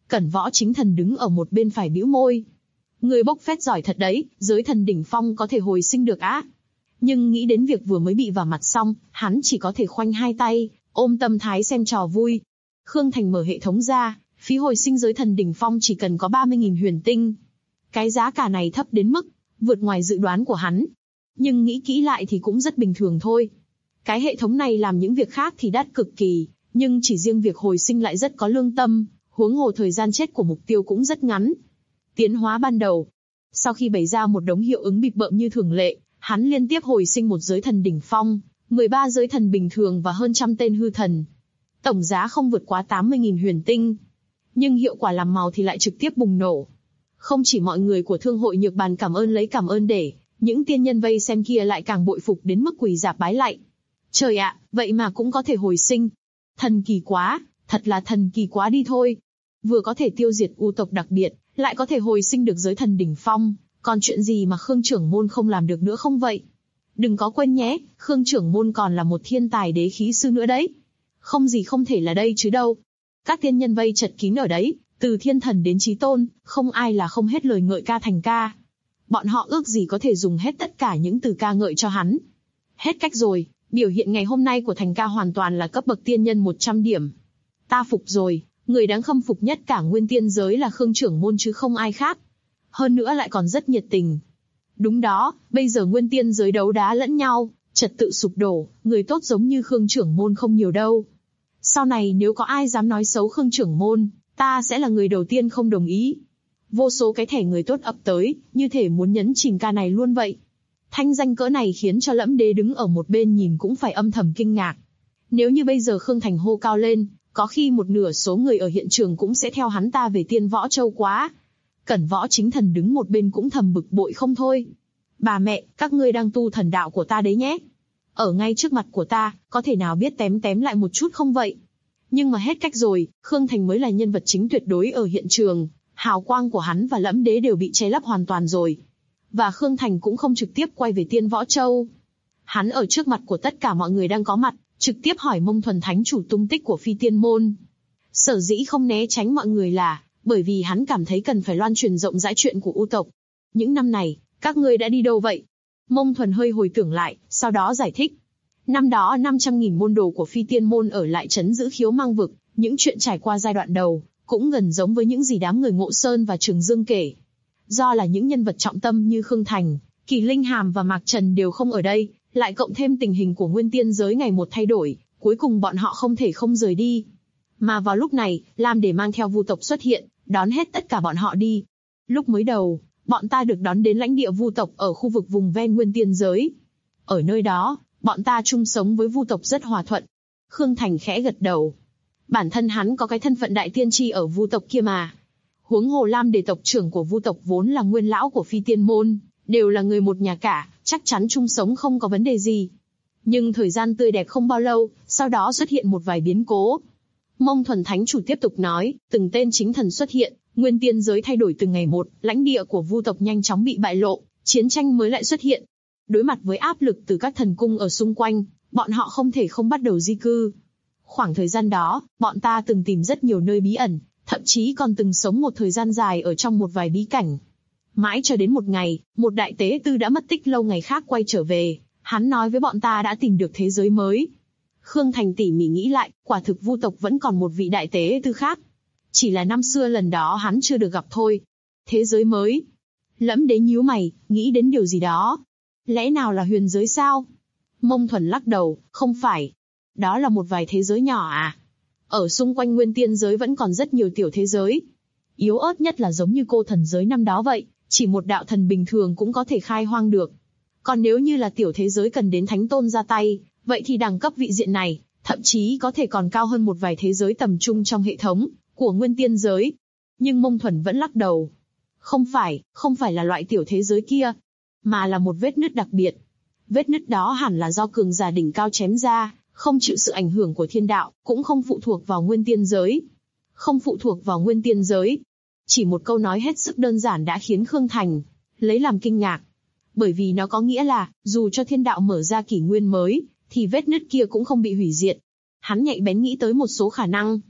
Cẩn Võ Chính Thần đứng ở một bên phải bĩu môi. Người bốc phét giỏi thật đấy, giới thần đỉnh phong có thể hồi sinh được á. Nhưng nghĩ đến việc vừa mới bị vào mặt xong, hắn chỉ có thể khoanh hai tay, ôm tâm thái xem trò vui. Khương Thành mở hệ thống ra, phí hồi sinh giới thần đỉnh phong chỉ cần có 30.000 huyền tinh. Cái giá cả này thấp đến mức vượt ngoài dự đoán của hắn. Nhưng nghĩ kỹ lại thì cũng rất bình thường thôi. Cái hệ thống này làm những việc khác thì đắt cực kỳ, nhưng chỉ riêng việc hồi sinh lại rất có lương tâm, huống hồ thời gian chết của mục tiêu cũng rất ngắn. Tiến hóa ban đầu. Sau khi bày ra một đống hiệu ứng bịp bợm như thường lệ, hắn liên tiếp hồi sinh một giới thần đỉnh phong, 13 giới thần bình thường và hơn trăm tên hư thần. Tổng giá không vượt quá 80.000 huyền tinh. Nhưng hiệu quả làm màu thì lại trực tiếp bùng nổ. Không chỉ mọi người của thương hội nhược bàn cảm ơn lấy cảm ơn để, những tiên nhân vây xem kia lại càng bội phục đến mức quỳ rạp bái lạy. Trời ạ, vậy mà cũng có thể hồi sinh. Thần kỳ quá, thật là thần kỳ quá đi thôi. Vừa có thể tiêu diệt u tộc đặc biệt, lại có thể hồi sinh được giới thần đỉnh phong, còn chuyện gì mà Khương trưởng môn không làm được nữa không vậy? Đừng có quên nhé, Khương trưởng môn còn là một thiên tài đế khí sư nữa đấy. Không gì không thể là đây chứ đâu. Các tiên nhân vây chật kín ở đấy, từ thiên thần đến chí tôn, không ai là không hết lời ngợi ca Thành ca. Bọn họ ước gì có thể dùng hết tất cả những từ ca ngợi cho hắn. Hết cách rồi, biểu hiện ngày hôm nay của Thành ca hoàn toàn là cấp bậc tiên nhân 100 điểm. Ta phục rồi, người đáng khâm phục nhất cả nguyên tiên giới là Khương trưởng môn chứ không ai khác. Hơn nữa lại còn rất nhiệt tình. Đúng đó, bây giờ nguyên tiên giới đấu đá lẫn nhau, trật tự sụp đổ, người tốt giống như Khương trưởng môn không nhiều đâu. Sau này nếu có ai dám nói xấu Khương trưởng môn, ta sẽ là người đầu tiên không đồng ý. Vô số cái thẻ người tốt ập tới, như thể muốn nhấn chìm ca này luôn vậy. Thanh danh cỡ này khiến cho Lẫm Đế đứng ở một bên nhìn cũng phải âm thầm kinh ngạc. Nếu như bây giờ Khương Thành hô cao lên, có khi một nửa số người ở hiện trường cũng sẽ theo hắn ta về Tiên Võ Châu quá. Cẩn Võ Chính Thần đứng một bên cũng thầm bực bội không thôi. Bà mẹ, các ngươi đang tu thần đạo của ta đấy nhé. Ở ngay trước mặt của ta, có thể nào biết tém lại một chút không vậy? Nhưng mà hết cách rồi, Khương Thành mới là nhân vật chính tuyệt đối ở hiện trường. Hào quang của hắn và Lẫm Đế đều bị che lấp hoàn toàn rồi. Và Khương Thành cũng không trực tiếp quay về Tiên Võ Châu. Hắn ở trước mặt của tất cả mọi người đang có mặt, trực tiếp hỏi Mông Thuần Thánh chủ tung tích của Phi Tiên Môn. Sở dĩ không né tránh mọi người là bởi vì hắn cảm thấy cần phải loan truyền rộng rãi chuyện của U tộc. Những năm này, các ngươi đã đi đâu vậy? Mông Thuần hơi hồi tưởng lại, sau đó giải thích. Năm đó 500.000 môn đồ của Phi Tiên Môn ở lại trấn giữ Khiếu Mang Vực, những chuyện trải qua giai đoạn đầu, cũng gần giống với những gì đám người Ngộ Sơn và Trường Dương kể. Do là những nhân vật trọng tâm như Khương Thành, Kỳ Linh Hàm và Mạc Trần đều không ở đây, lại cộng thêm tình hình của nguyên tiên giới ngày một thay đổi, cuối cùng bọn họ không thể không rời đi. Mà vào lúc này, Lam Đề mang theo Vu tộc xuất hiện, đón hết tất cả bọn họ đi. Lúc mới đầu, bọn ta được đón đến lãnh địa Vu tộc ở khu vực vùng ven nguyên tiên giới. Ở nơi đó, bọn ta chung sống với Vu tộc rất hòa thuận. Khương Thành khẽ gật đầu. Bản thân hắn có cái thân phận đại tiên tri ở Vu tộc kia mà. Huống hồ Lam Đề tộc trưởng của Vu tộc vốn là nguyên lão của Phi Tiên Môn, đều là người một nhà cả, chắc chắn chung sống không có vấn đề gì. Nhưng thời gian tươi đẹp không bao lâu, sau đó xuất hiện một vài biến cố. Mông Thuần Thánh chủ tiếp tục nói, từng tên chính thần xuất hiện, nguyên tiên giới thay đổi từng ngày một, lãnh địa của Vu tộc nhanh chóng bị bại lộ, chiến tranh mới lại xuất hiện. Đối mặt với áp lực từ các thần cung ở xung quanh, bọn họ không thể không bắt đầu di cư. Khoảng thời gian đó, bọn ta từng tìm rất nhiều nơi bí ẩn, thậm chí còn từng sống một thời gian dài ở trong một vài bí cảnh. Mãi cho đến một ngày, một đại tế tư đã mất tích lâu ngày khác quay trở về, hắn nói với bọn ta đã tìm được thế giới mới. Khương Thành tỉ mỉ nghĩ lại, quả thực Vu tộc vẫn còn một vị đại tế tư khác. Chỉ là năm xưa lần đó hắn chưa được gặp thôi. Thế giới mới. Lẫm Đế nhíu mày, nghĩ đến điều gì đó. Lẽ nào là huyền giới sao? Mông Thuần lắc đầu, không phải. Đó là một vài thế giới nhỏ à? Ở xung quanh nguyên tiên giới vẫn còn rất nhiều tiểu thế giới. Yếu ớt nhất là giống như cô thần giới năm đó vậy, chỉ một đạo thần bình thường cũng có thể khai hoang được. Còn nếu như là tiểu thế giới cần đến thánh tôn ra tay, vậy thì đẳng cấp vị diện này, thậm chí có thể còn cao hơn một vài thế giới tầm trung trong hệ thống của nguyên tiên giới. Nhưng Mông Thuần vẫn lắc đầu. Không phải là loại tiểu thế giới kia, mà là một vết nứt đặc biệt. Vết nứt đó hẳn là do cường giả đỉnh cao chém ra, không chịu sự ảnh hưởng của thiên đạo, cũng không phụ thuộc vào nguyên tiên giới. Không phụ thuộc vào nguyên tiên giới. Chỉ một câu nói hết sức đơn giản đã khiến Khương Thành lấy làm kinh ngạc. Bởi vì nó có nghĩa là, dù cho thiên đạo mở ra kỷ nguyên mới, thì vết nứt kia cũng không bị hủy diệt. Hắn nhạy bén nghĩ tới một số khả năng.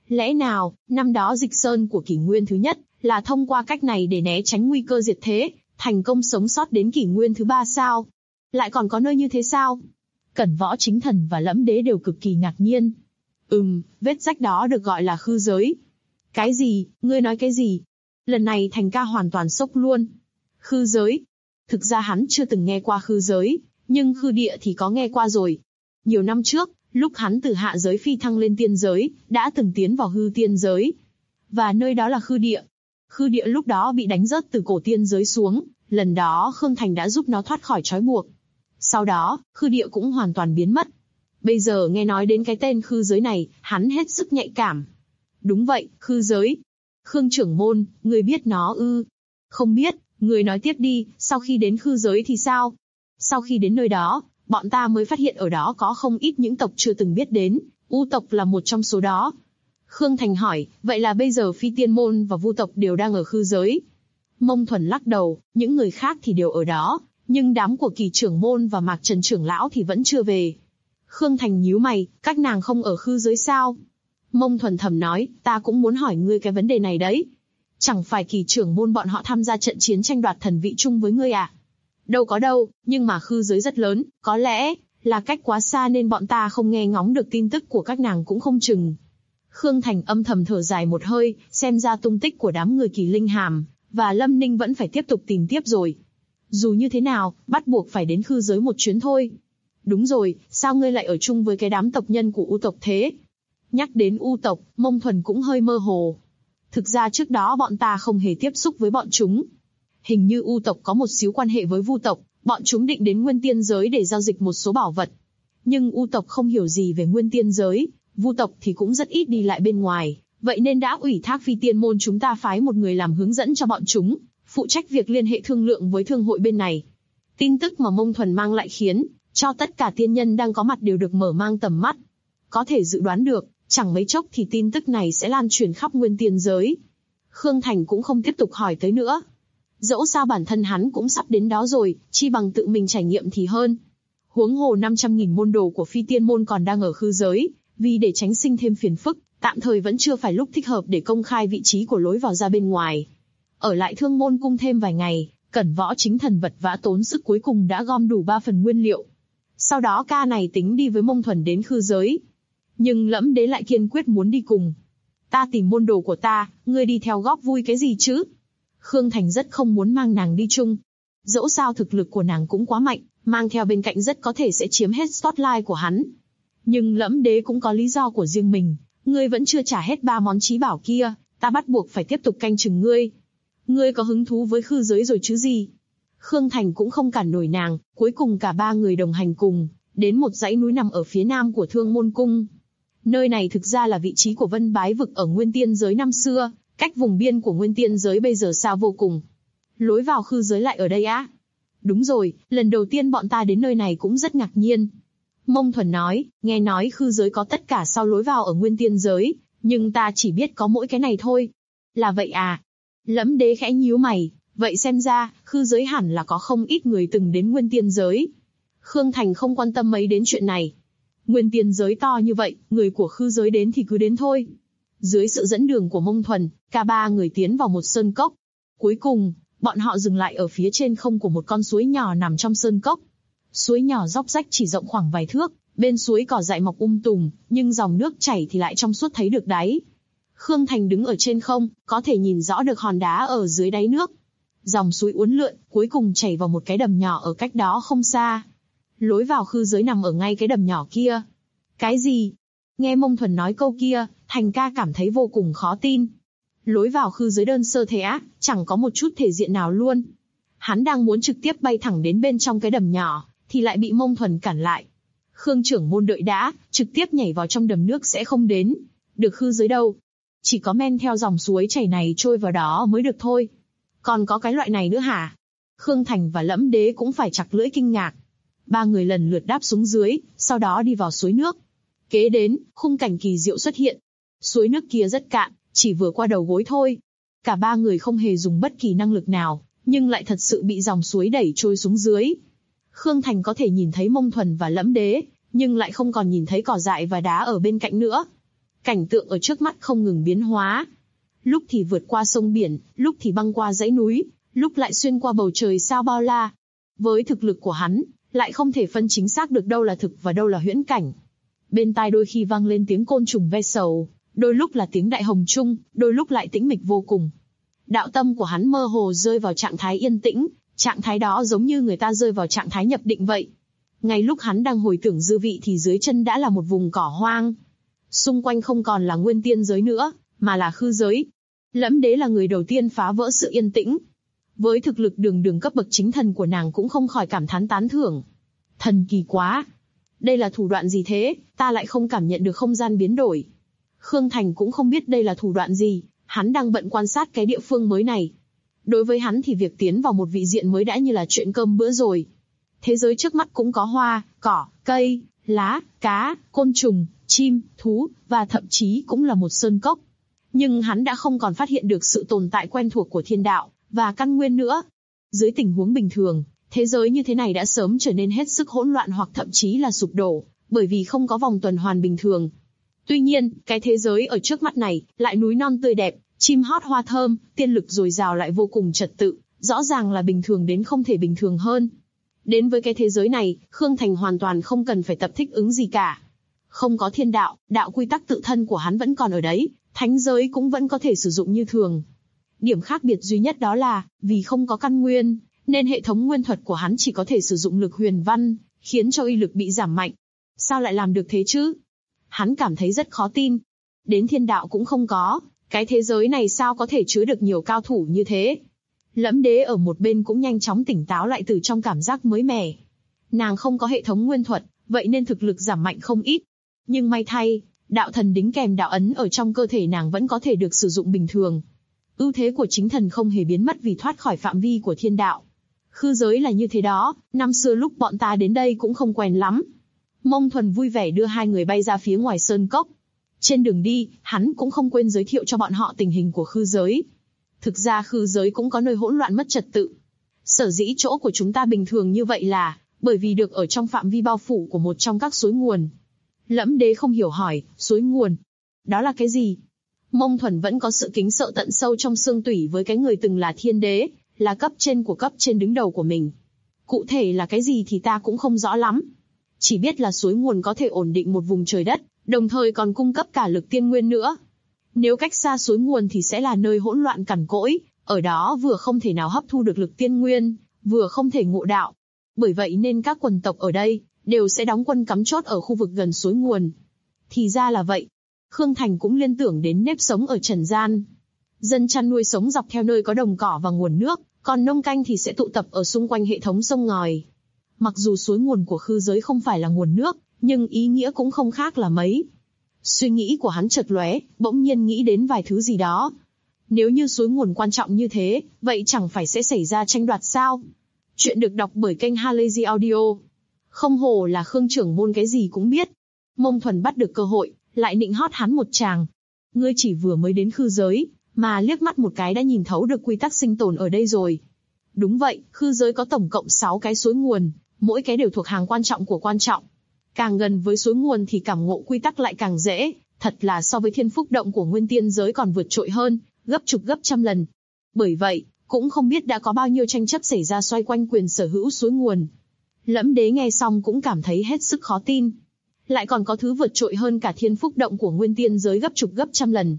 Lẽ nào, năm đó dịch sơn của kỷ nguyên thứ nhất, là thông qua cách này để né tránh nguy cơ diệt thế, thành công sống sót đến kỷ nguyên thứ ba sao? Lại còn có nơi như thế sao? Cẩn Võ Chính Thần và Lẫm Đế đều cực kỳ ngạc nhiên. Vết rách đó được gọi là khư giới. Cái gì? Ngươi nói cái gì? Lần này Thành ca hoàn toàn sốc luôn. Khư giới? Thực ra hắn chưa từng nghe qua khư giới, nhưng khư địa thì có nghe qua rồi. Nhiều năm trước, lúc hắn từ hạ giới phi thăng lên tiên giới, đã từng tiến vào hư tiên giới. Và nơi đó là khư địa. Khư địa lúc đó bị đánh rớt từ cổ tiên giới xuống, lần đó Khương Thành đã giúp nó thoát khỏi trói buộc. Sau đó, khư địa cũng hoàn toàn biến mất. Bây giờ nghe nói đến cái tên khư giới này, hắn hết sức nhạy cảm. Đúng vậy, khư giới. Khương trưởng môn, người biết nó ư? Không biết, người nói tiếp đi, sau khi đến khư giới thì sao? Sau khi đến nơi đó, bọn ta mới phát hiện ở đó có không ít những tộc chưa từng biết đến, U tộc là một trong số đó. Khương Thành hỏi, vậy là bây giờ Phi Tiên Môn và Vu tộc đều đang ở khư giới? Mông Thuần lắc đầu, những người khác thì đều ở đó, nhưng đám của Kỳ trưởng môn và Mạc Trần trưởng lão thì vẫn chưa về. Khương Thành nhíu mày, các nàng không ở khư giới sao? Mông Thuần thầm nói, ta cũng muốn hỏi ngươi cái vấn đề này đấy. Chẳng phải Kỳ trưởng môn bọn họ tham gia trận chiến tranh đoạt thần vị chung với ngươi à? Đâu có đâu, nhưng mà khư giới rất lớn, có lẽ là cách quá xa nên bọn ta không nghe ngóng được tin tức của các nàng cũng không chừng. Khương Thành âm thầm thở dài một hơi, xem ra tung tích của đám người Kỳ Linh Hàm và Lâm Ninh vẫn phải tiếp tục tìm tiếp rồi. Dù như thế nào, bắt buộc phải đến khư giới một chuyến thôi. Đúng rồi, sao ngươi lại ở chung với cái đám tộc nhân của U tộc thế? Nhắc đến U tộc, Mông Thuần cũng hơi mơ hồ. Thực ra trước đó bọn ta không hề tiếp xúc với bọn chúng. Hình như U tộc có một xíu quan hệ với Vu tộc, bọn chúng định đến Nguyên Tiên giới để giao dịch một số bảo vật. Nhưng U tộc không hiểu gì về Nguyên Tiên giới, Vu tộc thì cũng rất ít đi lại bên ngoài, vậy nên đã ủy thác Phi Tiên môn chúng ta phái một người làm hướng dẫn cho bọn chúng, phụ trách việc liên hệ thương lượng với thương hội bên này. Tin tức mà Mông Thuần mang lại khiến cho tất cả tiên nhân đang có mặt đều được mở mang tầm mắt. Có thể dự đoán được, chẳng mấy chốc thì tin tức này sẽ lan truyền khắp Nguyên Tiên giới. Khương Thành cũng không tiếp tục hỏi tới nữa. Dẫu sao bản thân hắn cũng sắp đến đó rồi, chi bằng tự mình trải nghiệm thì hơn. Huống hồ 500.000 môn đồ của Phi Tiên môn còn đang ở khư giới, vì để tránh sinh thêm phiền phức, tạm thời vẫn chưa phải lúc thích hợp để công khai vị trí của lối vào ra bên ngoài. Ở lại Thương Môn cung thêm vài ngày, Cẩn Võ Chính Thần vật vã tốn sức cuối cùng đã gom đủ 3 phần nguyên liệu. Sau đó ca này tính đi với Mông Thuần đến khư giới. Nhưng Lẫm Đế lại kiên quyết muốn đi cùng. Ta tìm môn đồ của ta, ngươi đi theo góp vui cái gì chứ? Khương Thành rất không muốn mang nàng đi chung. Dẫu sao thực lực của nàng cũng quá mạnh, mang theo bên cạnh rất có thể sẽ chiếm hết spotlight của hắn. Nhưng Lẫm Đế cũng có lý do của riêng mình, ngươi vẫn chưa trả hết 3 món chí bảo kia, ta bắt buộc phải tiếp tục canh chừng ngươi. Ngươi có hứng thú với khư giới rồi chứ gì? Khương Thành cũng không cản nổi nàng, cuối cùng cả 3 người đồng hành cùng, đến một dãy núi nằm ở phía nam của Thương Môn Cung. Nơi này thực ra là vị trí của Vân Bái vực ở Nguyên Tiên giới năm xưa, cách vùng biên của Nguyên Tiên giới bây giờ xa vô cùng. Lối vào khư giới lại ở đây á? Đúng rồi, lần đầu tiên bọn ta đến nơi này cũng rất ngạc nhiên. Mông Thuần nói, nghe nói khư giới có tất cả 6 lối vào ở Nguyên Tiên giới, nhưng ta chỉ biết có mỗi cái này thôi. Là vậy à? Lẫm Đế khẽ nhíu mày, vậy xem ra, khư giới hẳn là có không ít người từng đến Nguyên Tiên giới. Khương Thành không quan tâm mấy đến chuyện này. Nguyên Tiên giới to như vậy, người của khư giới đến thì cứ đến thôi. Dưới sự dẫn đường của Mông Thuần, cả 3 người tiến vào một sơn cốc. Cuối cùng, bọn họ dừng lại ở phía trên không của một con suối nhỏ nằm trong sơn cốc. Suối nhỏ róc rách chỉ rộng khoảng vài thước, bên suối cỏ dại mọc tùm, nhưng dòng nước chảy thì lại trong suốt thấy được đáy. Khương Thành đứng ở trên không, có thể nhìn rõ được hòn đá ở dưới đáy nước. Dòng suối uốn lượn, cuối cùng chảy vào một cái đầm nhỏ ở cách đó không xa. Lối vào khư giới nằm ở ngay cái đầm nhỏ kia. Cái gì? Nghe Mông Thuần nói câu kia, Thành ca cảm thấy vô cùng khó tin. Lối vào khư giới đơn sơ thế á, chẳng có một chút thể diện nào luôn. Hắn đang muốn trực tiếp bay thẳng đến bên trong cái đầm nhỏ, thì lại bị Mông Thuần cản lại. Khương trưởng môn đợi đã, trực tiếp nhảy vào trong đầm nước sẽ không đến được khư giới đâu. Chỉ có men theo dòng suối chảy này trôi vào đó mới được thôi. Còn có cái loại này nữa hả? Khương Thành và Lẫm Đế cũng phải chặt lưỡi kinh ngạc. 3 người lần lượt đáp xuống dưới, sau đó đi vào suối nước. Kế đến, khung cảnh kỳ diệu xuất hiện. Suối nước kia rất cạn, chỉ vừa qua đầu gối thôi. Cả 3 người không hề dùng bất kỳ năng lực nào, nhưng lại thật sự bị dòng suối đẩy trôi xuống dưới. Khương Thành có thể nhìn thấy Mông Thuần và Lẫm Đế, nhưng lại không còn nhìn thấy cỏ dại và đá ở bên cạnh nữa. Cảnh tượng ở trước mắt không ngừng biến hóa. Lúc thì vượt qua sông biển, lúc thì băng qua dãy núi, lúc lại xuyên qua bầu trời sao bao la. Với thực lực của hắn, lại không thể phân chính xác được đâu là thực và đâu là huyễn cảnh. Bên tai đôi khi vang lên tiếng côn trùng ve sầu, đôi lúc là tiếng đại hồng trung, đôi lúc lại tĩnh mịch vô cùng. Đạo tâm của hắn mơ hồ rơi vào trạng thái yên tĩnh, trạng thái đó giống như người ta rơi vào trạng thái nhập định vậy. Ngay lúc hắn đang hồi tưởng dư vị thì dưới chân đã là một vùng cỏ hoang. Xung quanh không còn là nguyên tiên giới nữa, mà là khư giới. Lẫm Đế là người đầu tiên phá vỡ sự yên tĩnh. Với thực lực đường đường cấp bậc chính thần của nàng cũng không khỏi cảm thán tán thưởng. Thần kỳ quá! Đây là thủ đoạn gì thế, ta lại không cảm nhận được không gian biến đổi. Khương Thành cũng không biết đây là thủ đoạn gì, hắn đang bận quan sát cái địa phương mới này. Đối với hắn thì việc tiến vào một vị diện mới đã như là chuyện cơm bữa rồi. Thế giới trước mắt cũng có hoa, cỏ, cây, lá, cá, côn trùng, chim, thú, và thậm chí cũng là một sơn cốc. Nhưng hắn đã không còn phát hiện được sự tồn tại quen thuộc của thiên đạo và căn nguyên nữa. Dưới tình huống bình thường, thế giới như thế này đã sớm trở nên hết sức hỗn loạn hoặc thậm chí là sụp đổ, bởi vì không có vòng tuần hoàn bình thường. Tuy nhiên, cái thế giới ở trước mắt này lại núi non tươi đẹp, chim hót hoa thơm, tiên lực dồi dào lại vô cùng trật tự, rõ ràng là bình thường đến không thể bình thường hơn. Đến với cái thế giới này, Khương Thành hoàn toàn không cần phải tập thích ứng gì cả. Không có thiên đạo, đạo quy tắc tự thân của hắn vẫn còn ở đấy, thánh giới cũng vẫn có thể sử dụng như thường. Điểm khác biệt duy nhất đó là, vì không có căn nguyên, nên hệ thống nguyên thuật của hắn chỉ có thể sử dụng lực huyền văn, khiến cho uy lực bị giảm mạnh. Sao lại làm được thế chứ? Hắn cảm thấy rất khó tin. Đến thiên đạo cũng không có, cái thế giới này sao có thể chứa được nhiều cao thủ như thế? Lẫm Đế ở một bên cũng nhanh chóng tỉnh táo lại từ trong cảm giác mới mẻ. Nàng không có hệ thống nguyên thuật, vậy nên thực lực giảm mạnh không ít. Nhưng may thay, đạo thần đính kèm đạo ấn ở trong cơ thể nàng vẫn có thể được sử dụng bình thường. Ưu thế của chính thần không hề biến mất vì thoát khỏi phạm vi của thiên đạo. Khư giới là như thế đó, năm xưa lúc bọn ta đến đây cũng không quen lắm. Mông Thuần vui vẻ đưa hai người bay ra phía ngoài sơn cốc. Trên đường đi, hắn cũng không quên giới thiệu cho bọn họ tình hình của khư giới. Thực ra khư giới cũng có nơi hỗn loạn mất trật tự. Sở dĩ chỗ của chúng ta bình thường như vậy là bởi vì được ở trong phạm vi bao phủ của một trong các suối nguồn. Lẫm Đế không hiểu hỏi, suối nguồn? Đó là cái gì? Mông Thuần vẫn có sự kính sợ tận sâu trong xương tủy với cái người từng là thiên đế, là cấp trên của cấp trên đứng đầu của mình. Cụ thể là cái gì thì ta cũng không rõ lắm. Chỉ biết là suối nguồn có thể ổn định một vùng trời đất, đồng thời còn cung cấp cả lực tiên nguyên nữa. Nếu cách xa suối nguồn thì sẽ là nơi hỗn loạn cằn cỗi, ở đó vừa không thể nào hấp thu được lực tiên nguyên, vừa không thể ngộ đạo. Bởi vậy nên các quần tộc ở đây đều sẽ đóng quân cắm chốt ở khu vực gần suối nguồn. Thì ra là vậy. Khương Thành cũng liên tưởng đến nếp sống ở trần gian. Dân chăn nuôi sống dọc theo nơi có đồng cỏ và nguồn nước, còn nông canh thì sẽ tụ tập ở xung quanh hệ thống sông ngòi. Mặc dù suối nguồn của khư giới không phải là nguồn nước, nhưng ý nghĩa cũng không khác là mấy. Suy nghĩ của hắn chợt lóe, bỗng nhiên nghĩ đến vài thứ gì đó. Nếu như suối nguồn quan trọng như thế, vậy chẳng phải sẽ xảy ra tranh đoạt sao? Chuyện được đọc bởi kênh Halazy Audio. Không hổ là Khương trưởng môn cái gì cũng biết. Mông Thuần bắt được cơ hội, lại nịnh hót hắn một tràng. Ngươi chỉ vừa mới đến khư giới, mà liếc mắt một cái đã nhìn thấu được quy tắc sinh tồn ở đây rồi. Đúng vậy, khư giới có tổng cộng 6 cái suối nguồn, mỗi cái đều thuộc hàng quan trọng của quan trọng. Càng gần với suối nguồn thì cảm ngộ quy tắc lại càng dễ, thật là so với thiên phúc động của nguyên tiên giới còn vượt trội hơn, gấp chục gấp trăm lần. Bởi vậy, cũng không biết đã có bao nhiêu tranh chấp xảy ra xoay quanh quyền sở hữu suối nguồn. Lẫm Đế nghe xong cũng cảm thấy hết sức khó tin. Lại còn có thứ vượt trội hơn cả thiên phúc động của nguyên tiên giới gấp chục gấp trăm lần.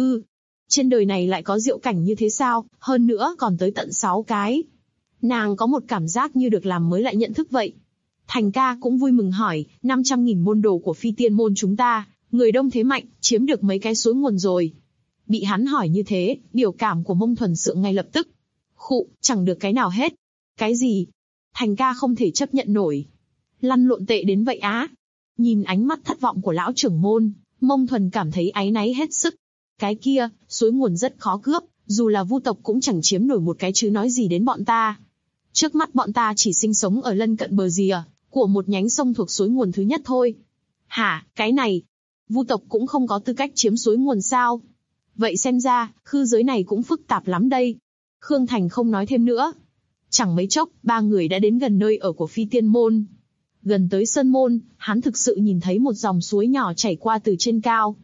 Trên đời này lại có diệu cảnh như thế sao, hơn nữa còn tới tận 6 cái. Nàng có một cảm giác như được làm mới lại nhận thức vậy. Thành ca cũng vui mừng hỏi, 500.000 môn đồ của phi tiên môn chúng ta, người đông thế mạnh, chiếm được mấy cái suối nguồn rồi. Bị hắn hỏi như thế, biểu cảm của Mông Thuần sượng ngay lập tức. Khụ, chẳng được cái nào hết. Cái gì? Thành ca không thể chấp nhận nổi. Lăn lộn tệ đến vậy á. Nhìn ánh mắt thất vọng của lão trưởng môn, Mông Thuần cảm thấy áy náy hết sức. Cái kia, suối nguồn rất khó cướp, dù là Vu tộc cũng chẳng chiếm nổi một cái chứ nói gì đến bọn ta. Trước mắt bọn ta chỉ sinh sống ở lân cận bờ rìa của một nhánh sông thuộc suối nguồn thứ nhất thôi. Hả, cái này? Vu tộc cũng không có tư cách chiếm suối nguồn sao? Vậy xem ra, khư giới này cũng phức tạp lắm đây. Khương Thành không nói thêm nữa. Chẳng mấy chốc, 3 người đã đến gần nơi ở của phi tiên môn. Gần tới sơn môn, hắn thực sự nhìn thấy một dòng suối nhỏ chảy qua từ trên cao.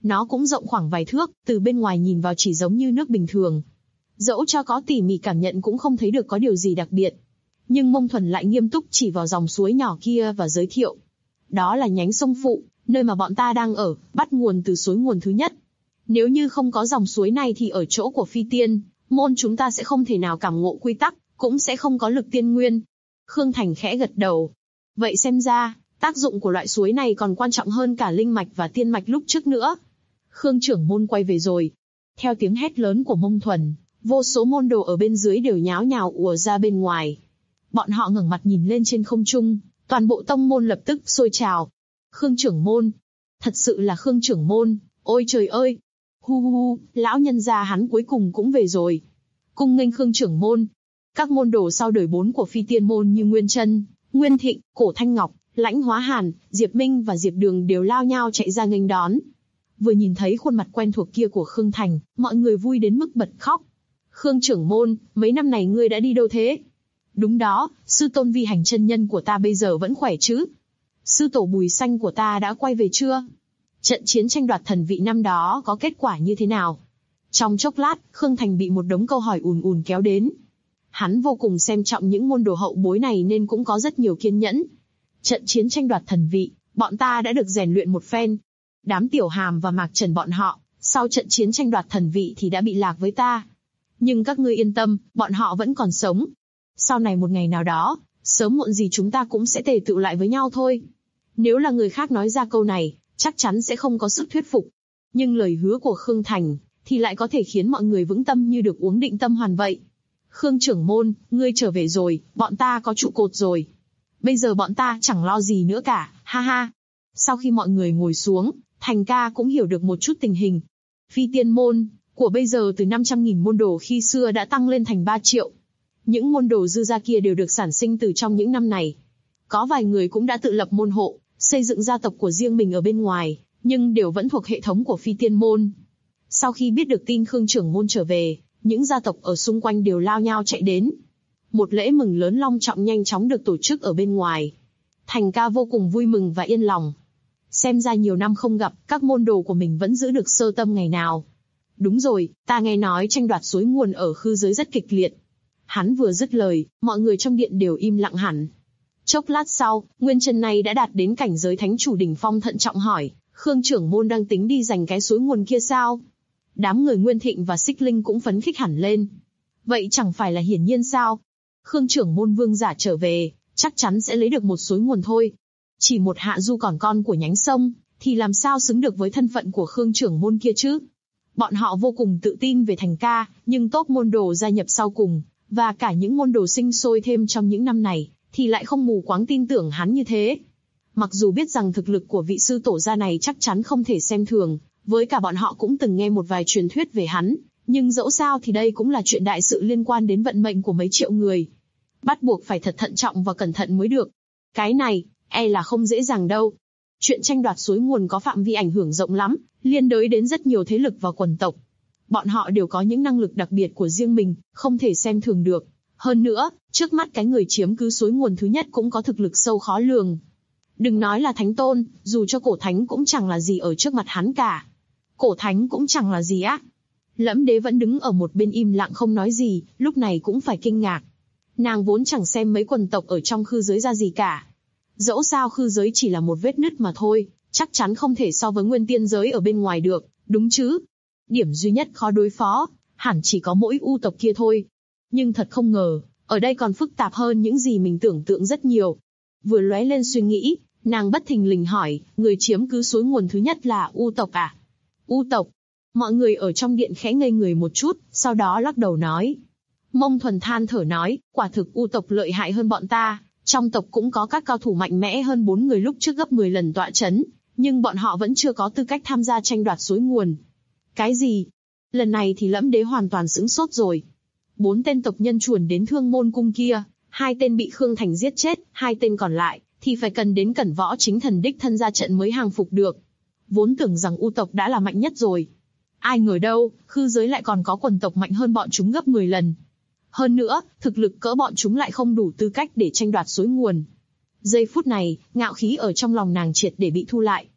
Nó cũng rộng khoảng vài thước, từ bên ngoài nhìn vào chỉ giống như nước bình thường. Dẫu cho có tỉ mỉ cảm nhận cũng không thấy được có điều gì đặc biệt. Nhưng Mông Thuần lại nghiêm túc chỉ vào dòng suối nhỏ kia và giới thiệu. Đó là nhánh sông phụ, nơi mà bọn ta đang ở, bắt nguồn từ suối nguồn thứ nhất. Nếu như không có dòng suối này thì ở chỗ của Phi Tiên môn chúng ta sẽ không thể nào cảm ngộ quy tắc, cũng sẽ không có lực tiên nguyên. Khương Thành khẽ gật đầu. Vậy xem ra, tác dụng của loại suối này còn quan trọng hơn cả linh mạch và tiên mạch lúc trước nữa. Khương trưởng môn quay về rồi. Theo tiếng hét lớn của Mông Thuần, vô số môn đồ ở bên dưới đều nháo nhào ùa ra bên ngoài. Bọn họ ngẩng mặt nhìn lên trên không trung, toàn bộ tông môn lập tức sôi trào. Khương trưởng môn, thật sự là Khương trưởng môn, ôi trời ơi! Hu hu hu, lão nhân gia hắn cuối cùng cũng về rồi. Cung nghênh Khương trưởng môn. Các môn đồ sau đời 4 của Phi Tiên môn như Nguyên Chân, Nguyên Thịnh, Cổ Thanh Ngọc, Lãnh Hóa Hàn, Diệp Minh và Diệp Đường đều lao nhau chạy ra nghênh đón. Vừa nhìn thấy khuôn mặt quen thuộc kia của Khương Thành, mọi người vui đến mức bật khóc. Khương trưởng môn, mấy năm này ngươi đã đi đâu thế? Đúng đó, sư tôn Vi Hành chân nhân của ta bây giờ vẫn khỏe chứ? Sư tổ Bùi Xanh của ta đã quay về chưa? Trận chiến tranh đoạt thần vị năm đó có kết quả như thế nào? Trong chốc lát, Khương Thành bị một đống câu hỏi ùn ùn kéo đến. Hắn vô cùng xem trọng những môn đồ hậu bối này nên cũng có rất nhiều kiên nhẫn. Trận chiến tranh đoạt thần vị, bọn ta đã được rèn luyện một phen. Đám Tiểu Hàm và Mạc Trần bọn họ, sau trận chiến tranh đoạt thần vị thì đã bị lạc với ta. Nhưng các ngươi yên tâm, bọn họ vẫn còn sống. Sau này một ngày nào đó, sớm muộn gì chúng ta cũng sẽ tề tựu lại với nhau thôi. Nếu là người khác nói ra câu này, chắc chắn sẽ không có sức thuyết phục. Nhưng lời hứa của Khương Thành, thì lại có thể khiến mọi người vững tâm như được uống định tâm hoàn vậy. Khương trưởng môn, ngươi trở về rồi, bọn ta có trụ cột rồi. Bây giờ bọn ta chẳng lo gì nữa cả, ha ha. Sau khi mọi người ngồi xuống, Thành ca cũng hiểu được một chút tình hình. Phi Tiên môn của bây giờ từ 500.000 môn đồ khi xưa đã tăng lên thành 3 triệu. Những môn đồ dư ra kia đều được sản sinh từ trong những năm này. Có vài người cũng đã tự lập môn hộ, xây dựng gia tộc của riêng mình ở bên ngoài, nhưng đều vẫn thuộc hệ thống của Phi Tiên môn. Sau khi biết được tin Khương trưởng môn trở về, những gia tộc ở xung quanh đều lao nhau chạy đến. Một lễ mừng lớn long trọng nhanh chóng được tổ chức ở bên ngoài. Thành ca vô cùng vui mừng và yên lòng. Xem ra nhiều năm không gặp, các môn đồ của mình vẫn giữ được sơ tâm ngày nào. Đúng rồi, ta nghe nói tranh đoạt suối nguồn ở khư giới rất kịch liệt. Hắn vừa dứt lời, mọi người trong điện đều im lặng hẳn. Chốc lát sau, Nguyên Chân này đã đạt đến cảnh giới thánh chủ đỉnh phong thận trọng hỏi, Khương trưởng môn đang tính đi giành cái suối nguồn kia sao? Đám người Nguyên Thịnh và Xích Linh cũng phấn khích hẳn lên. Vậy chẳng phải là hiển nhiên sao? Khương trưởng môn vương giả trở về, chắc chắn sẽ lấy được một suối nguồn thôi. Chỉ một hạ du còn con của nhánh sông, thì làm sao xứng được với thân phận của Khương trưởng môn kia chứ? Bọn họ vô cùng tự tin về Thành ca, nhưng top môn đồ gia nhập sau cùng, và cả những môn đồ sinh sôi thêm trong những năm này, thì lại không mù quáng tin tưởng hắn như thế. Mặc dù biết rằng thực lực của vị sư tổ gia này chắc chắn không thể xem thường, với cả bọn họ cũng từng nghe một vài truyền thuyết về hắn, nhưng dẫu sao thì đây cũng là chuyện đại sự liên quan đến vận mệnh của mấy triệu người. Bắt buộc phải thật thận trọng và cẩn thận mới được. Cái này, e là không dễ dàng đâu. Chuyện tranh đoạt suối nguồn có phạm vi ảnh hưởng rộng lắm, liên đới đến rất nhiều thế lực và quần tộc. Bọn họ đều có những năng lực đặc biệt của riêng mình, không thể xem thường được. Hơn nữa, trước mắt cái người chiếm cứ suối nguồn thứ nhất cũng có thực lực sâu khó lường. Đừng nói là thánh tôn, dù cho cổ thánh cũng chẳng là gì ở trước mặt hắn cả. Cổ thánh cũng chẳng là gì á. Lẫm Đế vẫn đứng ở một bên im lặng không nói gì, lúc này cũng phải kinh ngạc. Nàng vốn chẳng xem mấy quần tộc ở trong khư giới ra gì cả. Dẫu sao khư giới chỉ là một vết nứt mà thôi, chắc chắn không thể so với nguyên tiên giới ở bên ngoài được, đúng chứ? Điểm duy nhất khó đối phó, hẳn chỉ có mỗi u tộc kia thôi. Nhưng thật không ngờ, ở đây còn phức tạp hơn những gì mình tưởng tượng rất nhiều. Vừa lóe lên suy nghĩ, nàng bất thình lình hỏi, người chiếm cứ suối nguồn thứ nhất là u tộc à? U tộc? Mọi người ở trong điện khẽ ngây người một chút, sau đó lắc đầu nói. Mông Thuần than thở nói, quả thực u tộc lợi hại hơn bọn ta, trong tộc cũng có các cao thủ mạnh mẽ hơn 4 người lúc trước gấp 10 lần tọa chấn, nhưng bọn họ vẫn chưa có tư cách tham gia tranh đoạt suối nguồn. Cái gì? Lần này thì Lẫm Đế hoàn toàn sững sốt rồi. 4 tên tộc nhân chuồn đến Thương Môn cung kia, 2 tên bị Khương Thành giết chết, 2 tên còn lại thì phải cần đến Cẩn Võ chính thần đích thân ra trận mới hàng phục được. Vốn tưởng rằng u tộc đã là mạnh nhất rồi. Ai ngờ đâu, khư giới lại còn có quần tộc mạnh hơn bọn chúng gấp 10 lần. Hơn nữa, thực lực cỡ bọn chúng lại không đủ tư cách để tranh đoạt suối nguồn. Giây phút này, ngạo khí ở trong lòng nàng triệt để bị thu lại.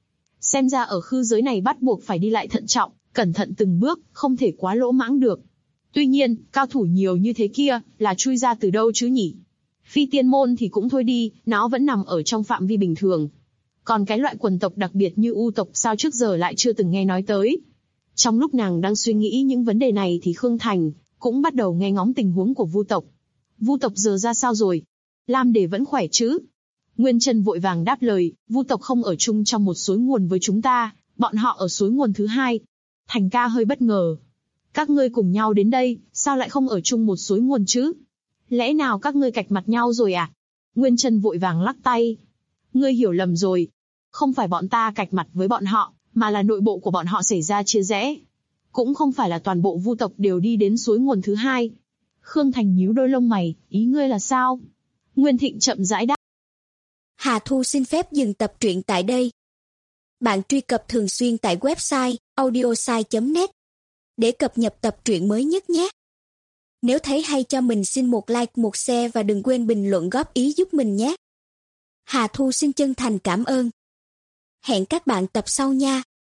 Xem ra ở khư giới này bắt buộc phải đi lại thận trọng, cẩn thận từng bước, không thể quá lỗ mãng được. Tuy nhiên, cao thủ nhiều như thế kia, là chui ra từ đâu chứ nhỉ? Phi tiên môn thì cũng thôi đi, nó vẫn nằm ở trong phạm vi bình thường. Còn cái loại quần tộc đặc biệt như U tộc sao trước giờ lại chưa từng nghe nói tới. Trong lúc nàng đang suy nghĩ những vấn đề này thì Khương Thành cũng bắt đầu nghe ngóng tình huống của Vu tộc. Vu tộc giờ ra sao rồi? Lam Đề vẫn khỏe chứ? Nguyên Chân vội vàng đáp lời, Vu tộc không ở chung trong một suối nguồn với chúng ta, bọn họ ở suối nguồn thứ hai. Thành ca hơi bất ngờ. Các ngươi cùng nhau đến đây, sao lại không ở chung một suối nguồn chứ? Lẽ nào các ngươi cạch mặt nhau rồi à? Nguyên Chân vội vàng lắc tay. Ngươi hiểu lầm rồi. Không phải bọn ta cạch mặt với bọn họ, mà là nội bộ của bọn họ xảy ra chia rẽ. Cũng không phải là toàn bộ Vu tộc đều đi đến suối nguồn thứ hai. Khương Thành nhíu đôi lông mày, ý ngươi là sao? Nguyên Thịnh chậm rãi đáp. Hà Thu xin phép dừng tập truyện tại đây. Bạn truy cập thường xuyên tại website audiosai.net để cập nhật tập truyện mới nhất nhé. Nếu thấy hay cho mình xin một like, một share và đừng quên bình luận góp ý giúp mình nhé. Hà Thu xin chân thành cảm ơn. Hẹn các bạn tập sau nha.